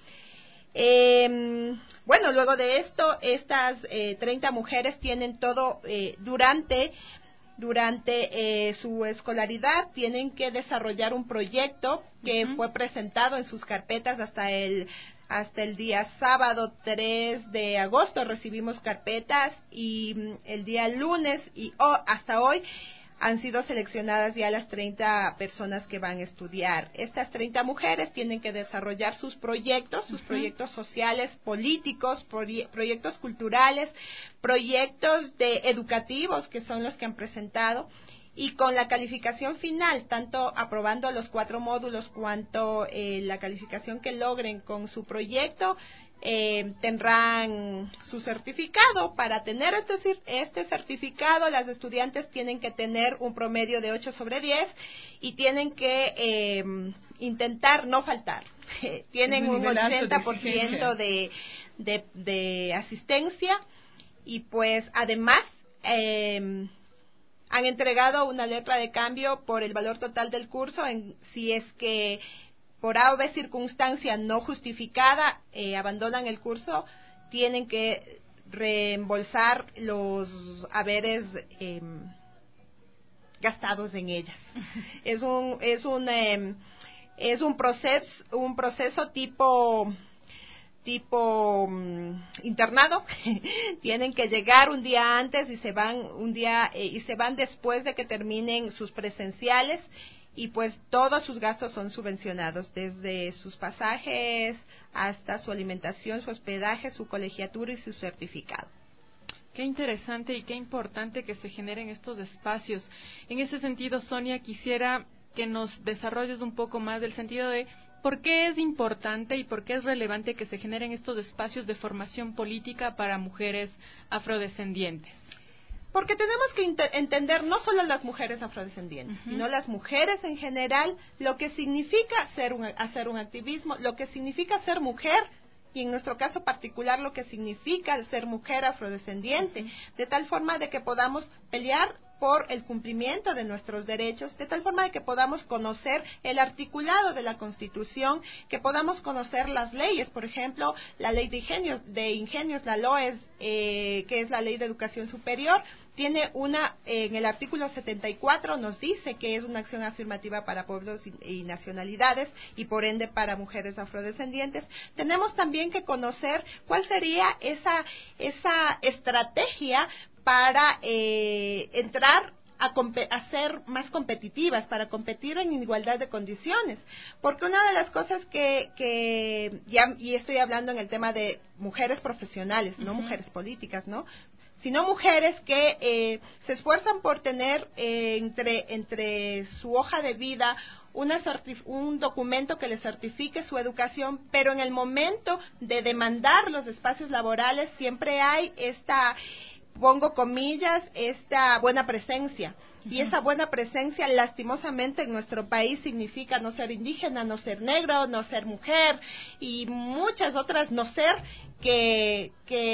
Eh, bueno, luego de esto, estas eh, treinta mujeres tienen todo eh, durante durante eh, su escolaridad, tienen que desarrollar un proyecto que uh-huh. fue presentado en sus carpetas hasta el hasta el día sábado tres de agosto recibimos carpetas, y mm, el día lunes y oh, hasta hoy han sido seleccionadas ya las treinta personas que van a estudiar. Estas treinta mujeres tienen que desarrollar sus proyectos, sus uh-huh. proyectos sociales, políticos, proye- proyectos culturales, proyectos de educativos, que son los que han presentado, y con la calificación final, tanto aprobando los cuatro módulos cuanto eh, la calificación que logren con su proyecto, Eh, tendrán su certificado. Para tener este, este certificado, las estudiantes tienen que tener un promedio de ocho sobre diez y tienen que eh, intentar no faltar. Tienen un, un ochenta por ciento de, de, de asistencia, y pues además eh, han entregado una letra de cambio por el valor total del curso. En, si es que por A o B circunstancia no justificada eh, abandonan el curso, tienen que reembolsar los haberes eh, gastados en ellas. Es un es un eh, es un proceso un proceso tipo tipo um, internado. Tienen que llegar un día antes y se van un día eh, y se van después de que terminen sus presenciales. y pues todos sus gastos son subvencionados, desde sus pasajes hasta su alimentación, su hospedaje, su colegiatura y su certificado. Qué interesante y qué importante que se generen estos espacios. En ese sentido, Sonia, quisiera que nos desarrolles un poco más del sentido de por qué es importante y por qué es relevante que se generen estos espacios de formación política para mujeres afrodescendientes. Porque tenemos que entender no solo las mujeres afrodescendientes, uh-huh. sino las mujeres en general, lo que significa ser un, hacer un activismo, lo que significa ser mujer, y en nuestro caso particular lo que significa el ser mujer afrodescendiente, uh-huh. de tal forma de que podamos pelear por el cumplimiento de nuestros derechos, de tal forma de que podamos conocer el articulado de la Constitución, que podamos conocer las leyes, por ejemplo, la ley de ingenios, de ingenios la LOES, eh, que es la ley de educación superior, tiene una, eh, en el artículo setenta y cuatro nos dice que es una acción afirmativa para pueblos y, y nacionalidades y por ende para mujeres afrodescendientes. Tenemos también que conocer cuál sería esa, esa estrategia para eh, entrar a, a ser más competitivas, para competir en igualdad de condiciones, porque una de las cosas que, que ya, y estoy hablando en el tema de mujeres profesionales, no uh-huh. mujeres políticas, ¿no?, sino mujeres que eh, se esfuerzan por tener eh, entre, entre su hoja de vida una un documento que les certifique su educación, pero en el momento de demandar los espacios laborales siempre hay esta, pongo comillas, esta buena presencia. Uh-huh. Y esa buena presencia, lastimosamente, en nuestro país significa no ser indígena, no ser negro, no ser mujer y muchas otras no ser que...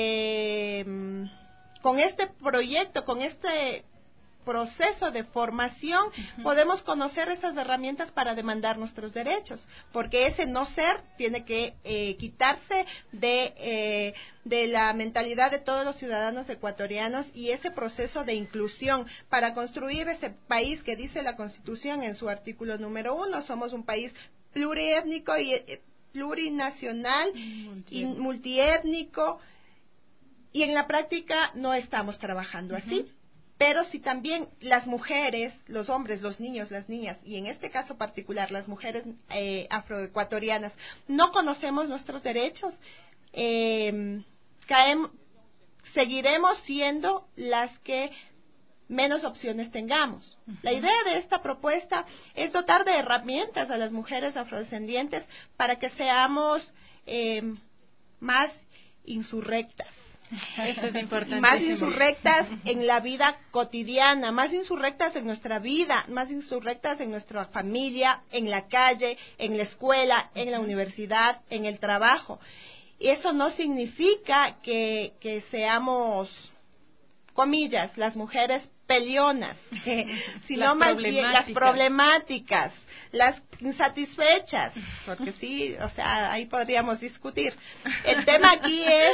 que mmm, con este proyecto, con este proceso de formación, uh-huh. podemos conocer esas herramientas para demandar nuestros derechos, porque ese no ser tiene que eh, quitarse de, eh, de la mentalidad de todos los ciudadanos ecuatorianos y ese proceso de inclusión para construir ese país que dice la Constitución en su artículo número uno. Somos un país pluriétnico y eh, plurinacional y multiétnico. Y en la práctica no estamos trabajando uh-huh. así, pero si también las mujeres, los hombres, los niños, las niñas, y en este caso particular las mujeres eh, afroecuatorianas, no conocemos nuestros derechos, eh, caemos, seguiremos siendo las que menos opciones tengamos. Uh-huh. La idea de esta propuesta es dotar de herramientas a las mujeres afrodescendientes para que seamos eh, más insurrectas. Eso es importante. Más insurrectas en la vida cotidiana, más insurrectas en nuestra vida, más insurrectas en nuestra familia, en la calle, en la escuela, en la universidad, en el trabajo. Y eso no significa que, que seamos, comillas, las mujeres peleonas, sino las más bien las problemáticas, las insatisfechas, porque sí, o sea, ahí podríamos discutir. El tema aquí es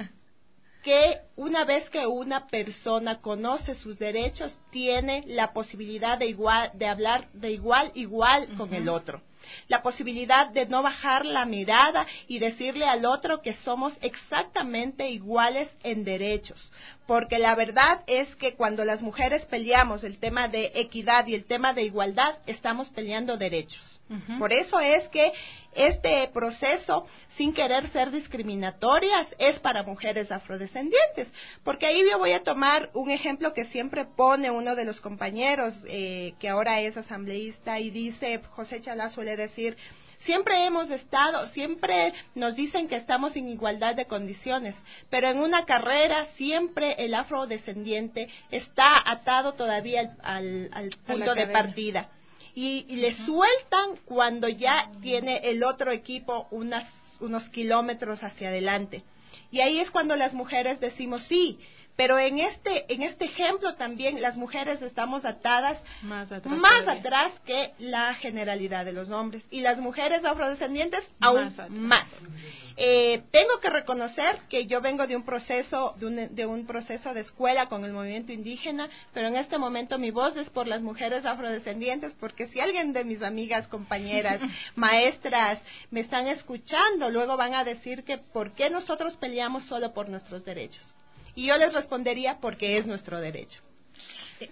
que una vez que una persona conoce sus derechos, tiene la posibilidad de igual, de hablar de igual igual uh-huh. con el otro. La posibilidad de no bajar la mirada y decirle al otro que somos exactamente iguales en derechos. Porque la verdad es que cuando las mujeres peleamos el tema de equidad y el tema de igualdad, estamos peleando derechos. Uh-huh. Por eso es que este proceso, sin querer ser discriminatorias, es para mujeres afrodescendientes. Porque ahí yo voy a tomar un ejemplo que siempre pone uno de los compañeros, eh, que ahora es asambleísta, y dice, José Chalá suele decir, siempre hemos estado, siempre nos dicen que estamos en igualdad de condiciones, pero en una carrera siempre el afrodescendiente está atado todavía al, al, al punto de partida. Y, y le uh-huh. sueltan cuando ya uh-huh. tiene el otro equipo unas, unos kilómetros hacia adelante. Y ahí es cuando las mujeres decimos sí, pero en este en este ejemplo también las mujeres estamos atadas más atrás, más atrás que la generalidad de los hombres, y las mujeres afrodescendientes aún más. más. Eh, tengo que reconocer que yo vengo de un proceso de un, de un proceso de escuela con el movimiento indígena, pero en este momento mi voz es por las mujeres afrodescendientes, porque si alguien de mis amigas, compañeras, maestras me están escuchando, luego van a decir que ¿por qué nosotros peleamos solo por nuestros derechos? Y yo les respondería porque es nuestro derecho.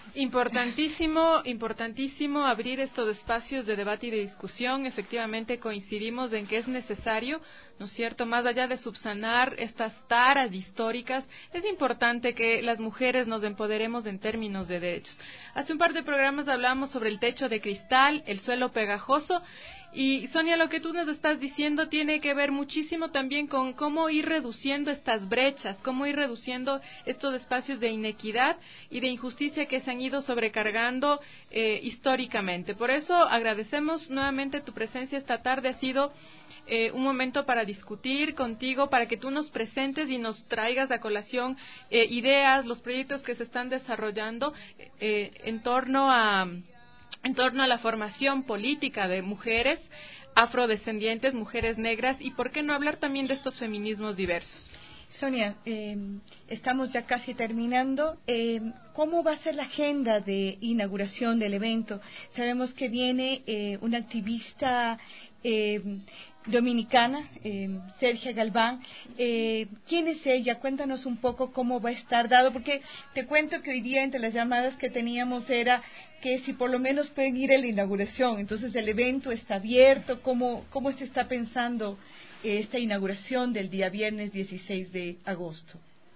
Importantísimo, importantísimo abrir estos espacios de debate y de discusión. Efectivamente coincidimos en que es necesario, ¿no es cierto?, más allá de subsanar estas taras históricas, es importante que las mujeres nos empoderemos en términos de derechos. Hace un par de programas hablamos sobre el techo de cristal, el suelo pegajoso. Y Sonia, lo que tú nos estás diciendo tiene que ver muchísimo también con cómo ir reduciendo estas brechas, cómo ir reduciendo estos espacios de inequidad y de injusticia que se han ido sobrecargando eh, históricamente. Por eso agradecemos nuevamente tu presencia esta tarde. Ha sido eh, un momento para discutir contigo, para que tú nos presentes y nos traigas a colación eh, ideas, los proyectos que se están desarrollando eh, en torno a... en torno a la formación política de mujeres afrodescendientes, mujeres negras, y por qué no hablar también de estos feminismos diversos. Sonia, eh, estamos ya casi terminando. Eh, ¿Cómo va a ser la agenda de inauguración del evento? Sabemos que viene eh, una activista eh, dominicana, eh, Sergia Galván. Eh, ¿Quién es ella? Cuéntanos un poco cómo va a estar dado, porque te cuento que hoy día entre las llamadas que teníamos era que si por lo menos pueden ir a la inauguración. Entonces el evento está abierto. ¿Cómo, cómo se está pensando eh, esta inauguración del día viernes dieciséis de agosto?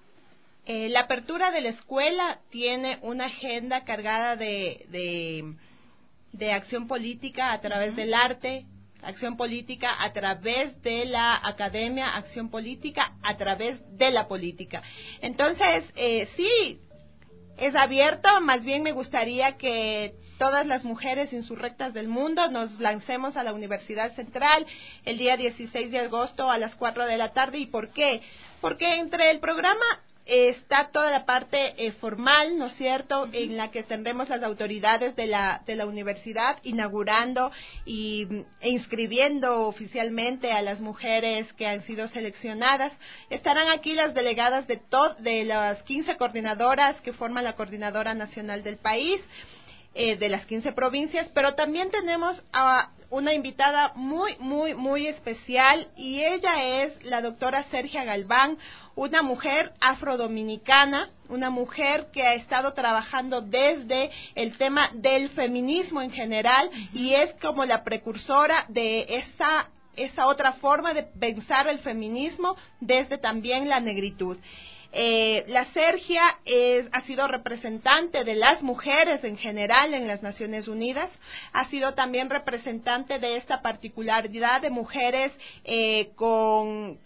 Eh, la apertura de la escuela tiene una agenda cargada de, de, de acción política a través uh-huh. del arte, acción política a través de la academia, acción política a través de la política. Entonces, eh, sí, es abierto. Más bien me gustaría que todas las mujeres insurrectas del mundo nos lancemos a la Universidad Central el día dieciséis de agosto a las cuatro de la tarde. ¿Y por qué? Porque entre el programa está toda la parte eh, formal, ¿no es cierto?, uh-huh. en la que tendremos las autoridades de la de la universidad inaugurando y e inscribiendo oficialmente a las mujeres que han sido seleccionadas. Estarán aquí las delegadas de to- de las quince coordinadoras que forman la coordinadora nacional del país, eh, de las quince provincias, pero también tenemos a una invitada muy, muy, muy especial, y ella es la doctora Sergia Galván, una mujer afrodominicana, una mujer que ha estado trabajando desde el tema del feminismo en general, uh-huh. y es como la precursora de esa, esa otra forma de pensar el feminismo desde también la negritud. Eh, la Sergia es, ha sido representante de las mujeres en general en las Naciones Unidas, ha sido también representante de esta particularidad de mujeres eh, con,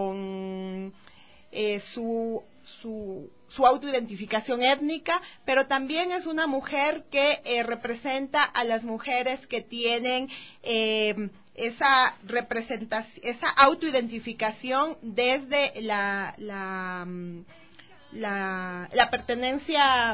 con eh, su, su, su autoidentificación étnica, pero también es una mujer que eh, representa a las mujeres que tienen eh, esa representación, esa autoidentificación desde la la la, la pertenencia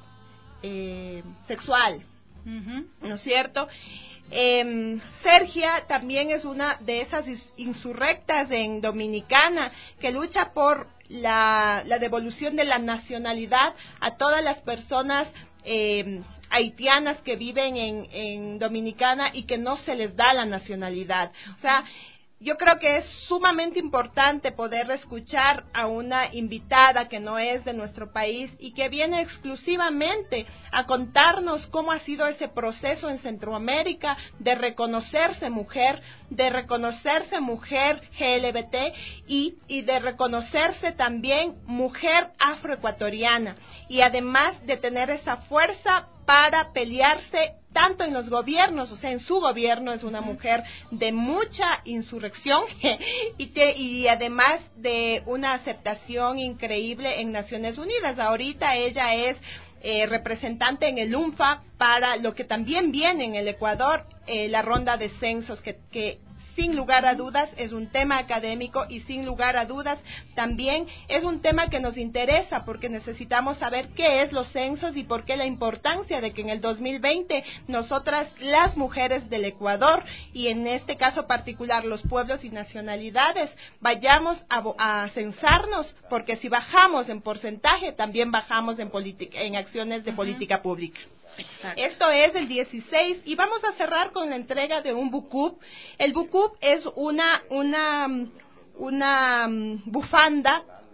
eh, sexual, uh-huh. ¿no es cierto? Eh, Sergia también es una de esas insurrectas en Dominicana que lucha por la, la devolución de la nacionalidad a todas las personas eh, haitianas que viven en, en Dominicana y que no se les da la nacionalidad. O sea, yo creo que es sumamente importante poder escuchar a una invitada que no es de nuestro país y que viene exclusivamente a contarnos cómo ha sido ese proceso en Centroamérica de reconocerse mujer, de reconocerse mujer G L B T y, y de reconocerse también mujer afroecuatoriana, y además de tener esa fuerza para pelearse tanto en los gobiernos, o sea, en su gobierno es una mujer de mucha insurrección y, te, y además de una aceptación increíble en Naciones Unidas. Ahorita ella es eh, representante en el U N F A para lo que también viene en el Ecuador, eh, la ronda de censos, que, que sin lugar a dudas es un tema académico y sin lugar a dudas también es un tema que nos interesa, porque necesitamos saber qué es los censos y por qué la importancia de que en el dos mil veinte nosotras, las mujeres del Ecuador, y en este caso particular los pueblos y nacionalidades, vayamos a, a censarnos, porque si bajamos en porcentaje también bajamos en, en acciones de uh-huh. política pública. Exacto. Esto es el dieciséis, y vamos a cerrar con la entrega de un bucub. El bucub es una una una bufanda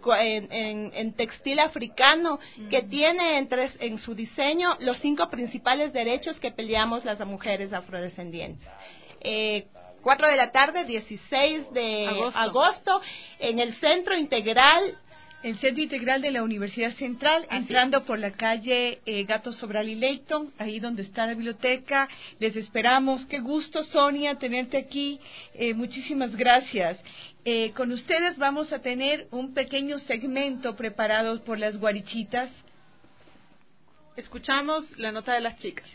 en, en, en textil africano, mm. que tiene en, tres, en su diseño los cinco principales derechos que peleamos las mujeres afrodescendientes. Eh, cuatro de la tarde, dieciséis de agosto. agosto, en el Centro Integral. El Centro Integral de la Universidad Central, Así entrando es. por la calle eh, Gato Sobral y Leighton, ahí donde está la biblioteca. Les esperamos. Qué gusto, Sonia, tenerte aquí. Eh, muchísimas gracias. Eh, con ustedes vamos a tener un pequeño segmento preparado por las guarichitas. Escuchamos la nota de las chicas.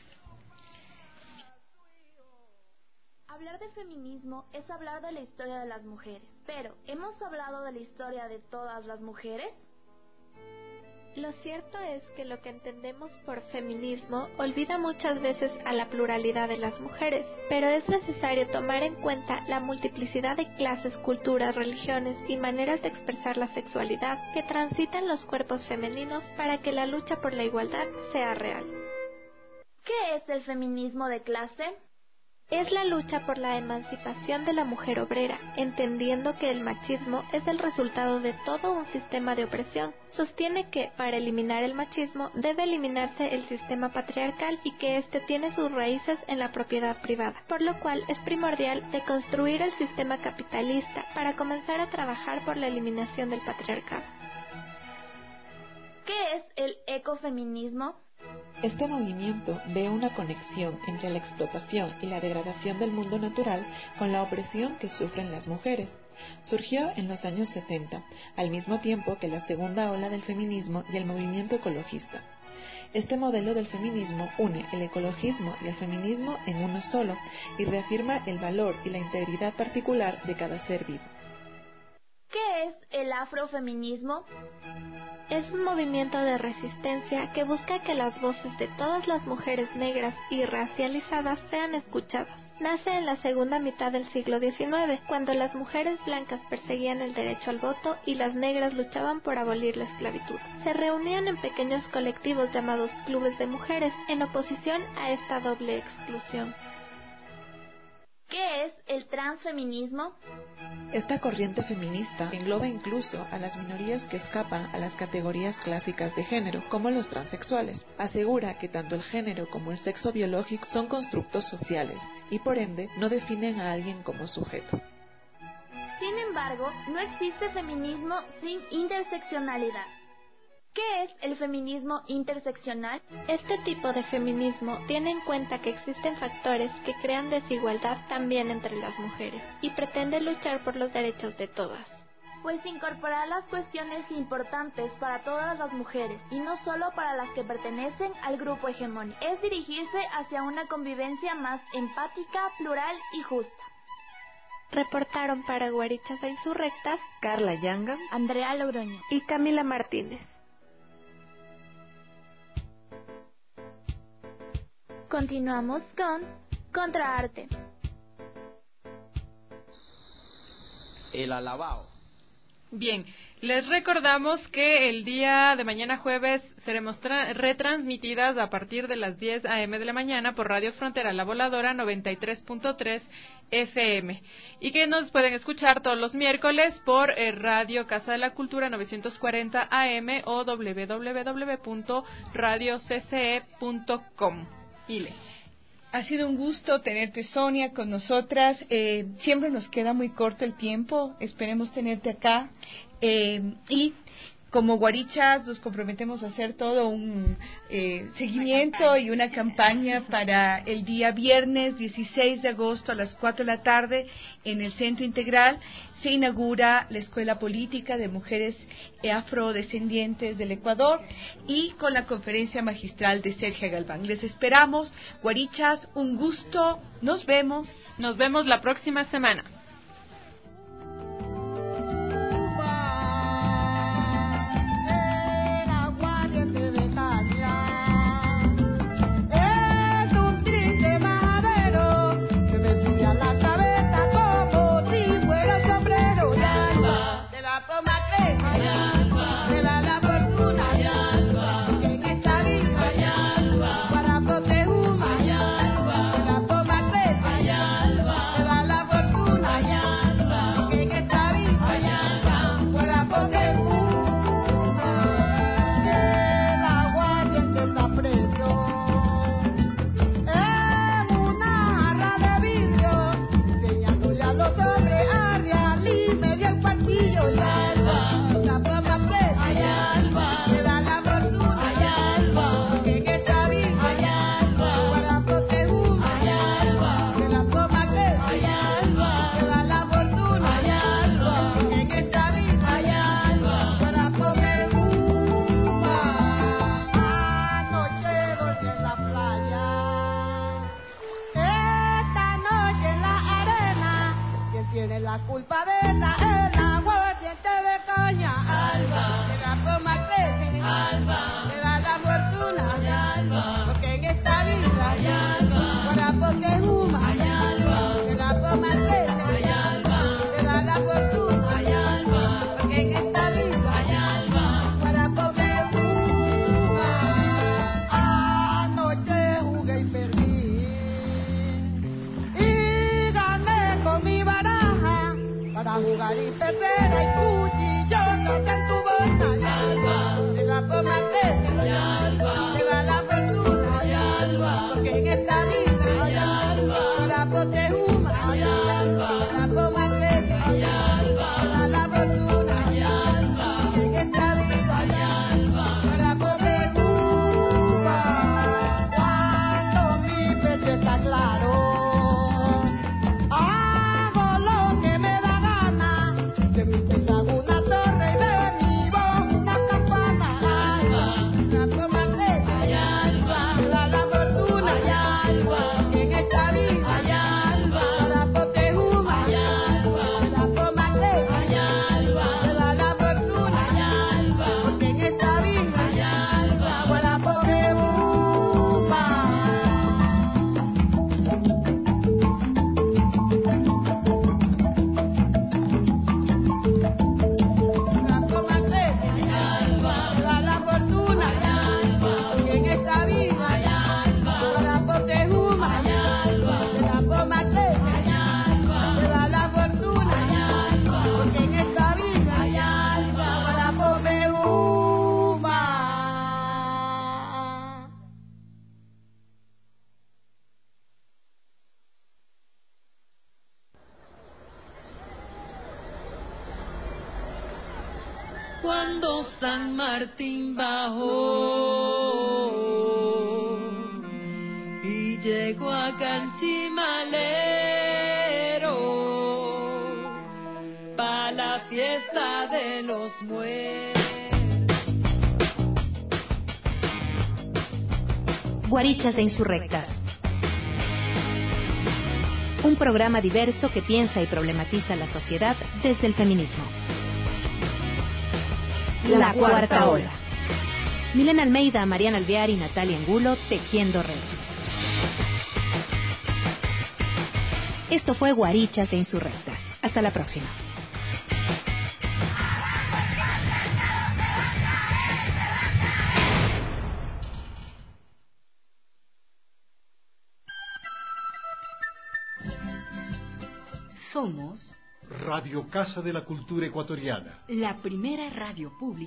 Hablar de feminismo es hablar de la historia de las mujeres, pero ¿hemos hablado de la historia de todas las mujeres? Lo cierto es que lo que entendemos por feminismo olvida muchas veces a la pluralidad de las mujeres, pero es necesario tomar en cuenta la multiplicidad de clases, culturas, religiones y maneras de expresar la sexualidad que transitan los cuerpos femeninos para que la lucha por la igualdad sea real. ¿Qué es el feminismo de clase? Es la lucha por la emancipación de la mujer obrera, entendiendo que el machismo es el resultado de todo un sistema de opresión. Sostiene que, para eliminar el machismo, debe eliminarse el sistema patriarcal y que éste tiene sus raíces en la propiedad privada, por lo cual es primordial deconstruir el sistema capitalista para comenzar a trabajar por la eliminación del patriarcado. ¿Qué es el ecofeminismo? Este movimiento ve una conexión entre la explotación y la degradación del mundo natural con la opresión que sufren las mujeres. Surgió en los años setenta, al mismo tiempo que la segunda ola del feminismo y el movimiento ecologista. Este modelo del feminismo une el ecologismo y el feminismo en uno solo y reafirma el valor y la integridad particular de cada ser vivo. ¿Qué es el afrofeminismo? Es un movimiento de resistencia que busca que las voces de todas las mujeres negras y racializadas sean escuchadas. Nace en la segunda mitad del siglo diecinueve, cuando las mujeres blancas perseguían el derecho al voto y las negras luchaban por abolir la esclavitud. Se reunían en pequeños colectivos llamados clubes de mujeres, en oposición a esta doble exclusión. ¿Qué es el transfeminismo? Esta corriente feminista engloba incluso a las minorías que escapan a las categorías clásicas de género, como los transexuales. Asegura que tanto el género como el sexo biológico son constructos sociales y por ende no definen a alguien como sujeto. Sin embargo, no existe feminismo sin interseccionalidad. ¿Qué es el feminismo interseccional? Este tipo de feminismo tiene en cuenta que existen factores que crean desigualdad también entre las mujeres y pretende luchar por los derechos de todas. Pues incorporar las cuestiones importantes para todas las mujeres y no solo para las que pertenecen al grupo hegemónico. Es dirigirse hacia una convivencia más empática, plural y justa. Reportaron para Guarichas e Insurrectas Carla Yanga, Andrea Logroño y Camila Martínez. Continuamos con Contraarte. El alabao. Bien, les recordamos que el día de mañana jueves seremos tra- retransmitidas a partir de las diez a eme de la mañana por Radio Frontera La Voladora noventa y tres punto tres efe eme y que nos pueden escuchar todos los miércoles por eh, Radio Casa de la Cultura novecientos cuarenta a eme o doble u doble u doble u punto radio c c e punto com. Ile. Ha sido un gusto tenerte, Sonia, con nosotras. Eh, siempre nos queda muy corto el tiempo. Esperemos tenerte acá. Eh, y como Guarichas nos comprometemos a hacer todo un eh, seguimiento y una campaña para el día viernes dieciséis de agosto a las cuatro de la tarde en el Centro Integral. Se inaugura la Escuela Política de Mujeres Afrodescendientes del Ecuador y con la conferencia magistral de Sergio Galván. Les esperamos, Guarichas, un gusto. Nos vemos. Nos vemos la próxima semana. Ayalba, la culpa de esta es la aguardiente de caña. Alba, que la toma crece. Alba, le da la fortuna. Ay, Alba, porque en esta vida. Ay, Alba, guarapo que juma. Ay, Alba, que la toma crece. Ay, Alba, le da la fortuna. Ay, Alba, porque en esta vida. Ay, Alba, guarapo que juma. Anoche jugué y perdí. Y gané con mi baraja. Para jugar y perder hay cuchillotas en tu boca. Ay, Alba, de la forma crece. Ay, Alba, te da la fortuna. Ay, Alba, porque en esta vida. Ay, Alba, la protejuma. Ay, Alba, de la forma crece. Ay, Alba, te da la fortuna. Ay, Alba, porque en esta vida. Ay, Alba, la protejuma. Cuando mi pecho está claro, hago lo que me da gana. De mi pecho hago una torre y de mi voz una campana. Alba, la toma crece. Ay, Alba, te da la fortuna. Ay, Alba, porque en esta vida. Ay, Alba, la protejuma. Ay, Alba, la toma crece. Ay, Alba, te da la fortuna. Ay, Alba, porque en esta vida. Ay, Alba, la protejuma. La toma crece. Ay, Alba, te da la fortuna. Ay, Alba, porque en esta vida. Ay, Alba, la protejuma. Ay, Alba, te la toma crece. Ay, Alba, te da la fortuna. Ay, Alba, porque en esta vida. Ay, Alba, la protejuma. Cuando San Martín bajó y llegó a Canchimalero pa' la fiesta de los muertos. Guarichas e Insurrectas. Un programa diverso que piensa y problematiza la sociedad desde el feminismo. La Cuarta Ola. Milena Almeida, Mariana Alvear y Natalia Angulo tejiendo redes. Esto fue Guarichas e Insurrectas. Hasta la próxima. Somos Radio Casa de la Cultura Ecuatoriana. la primera radio pública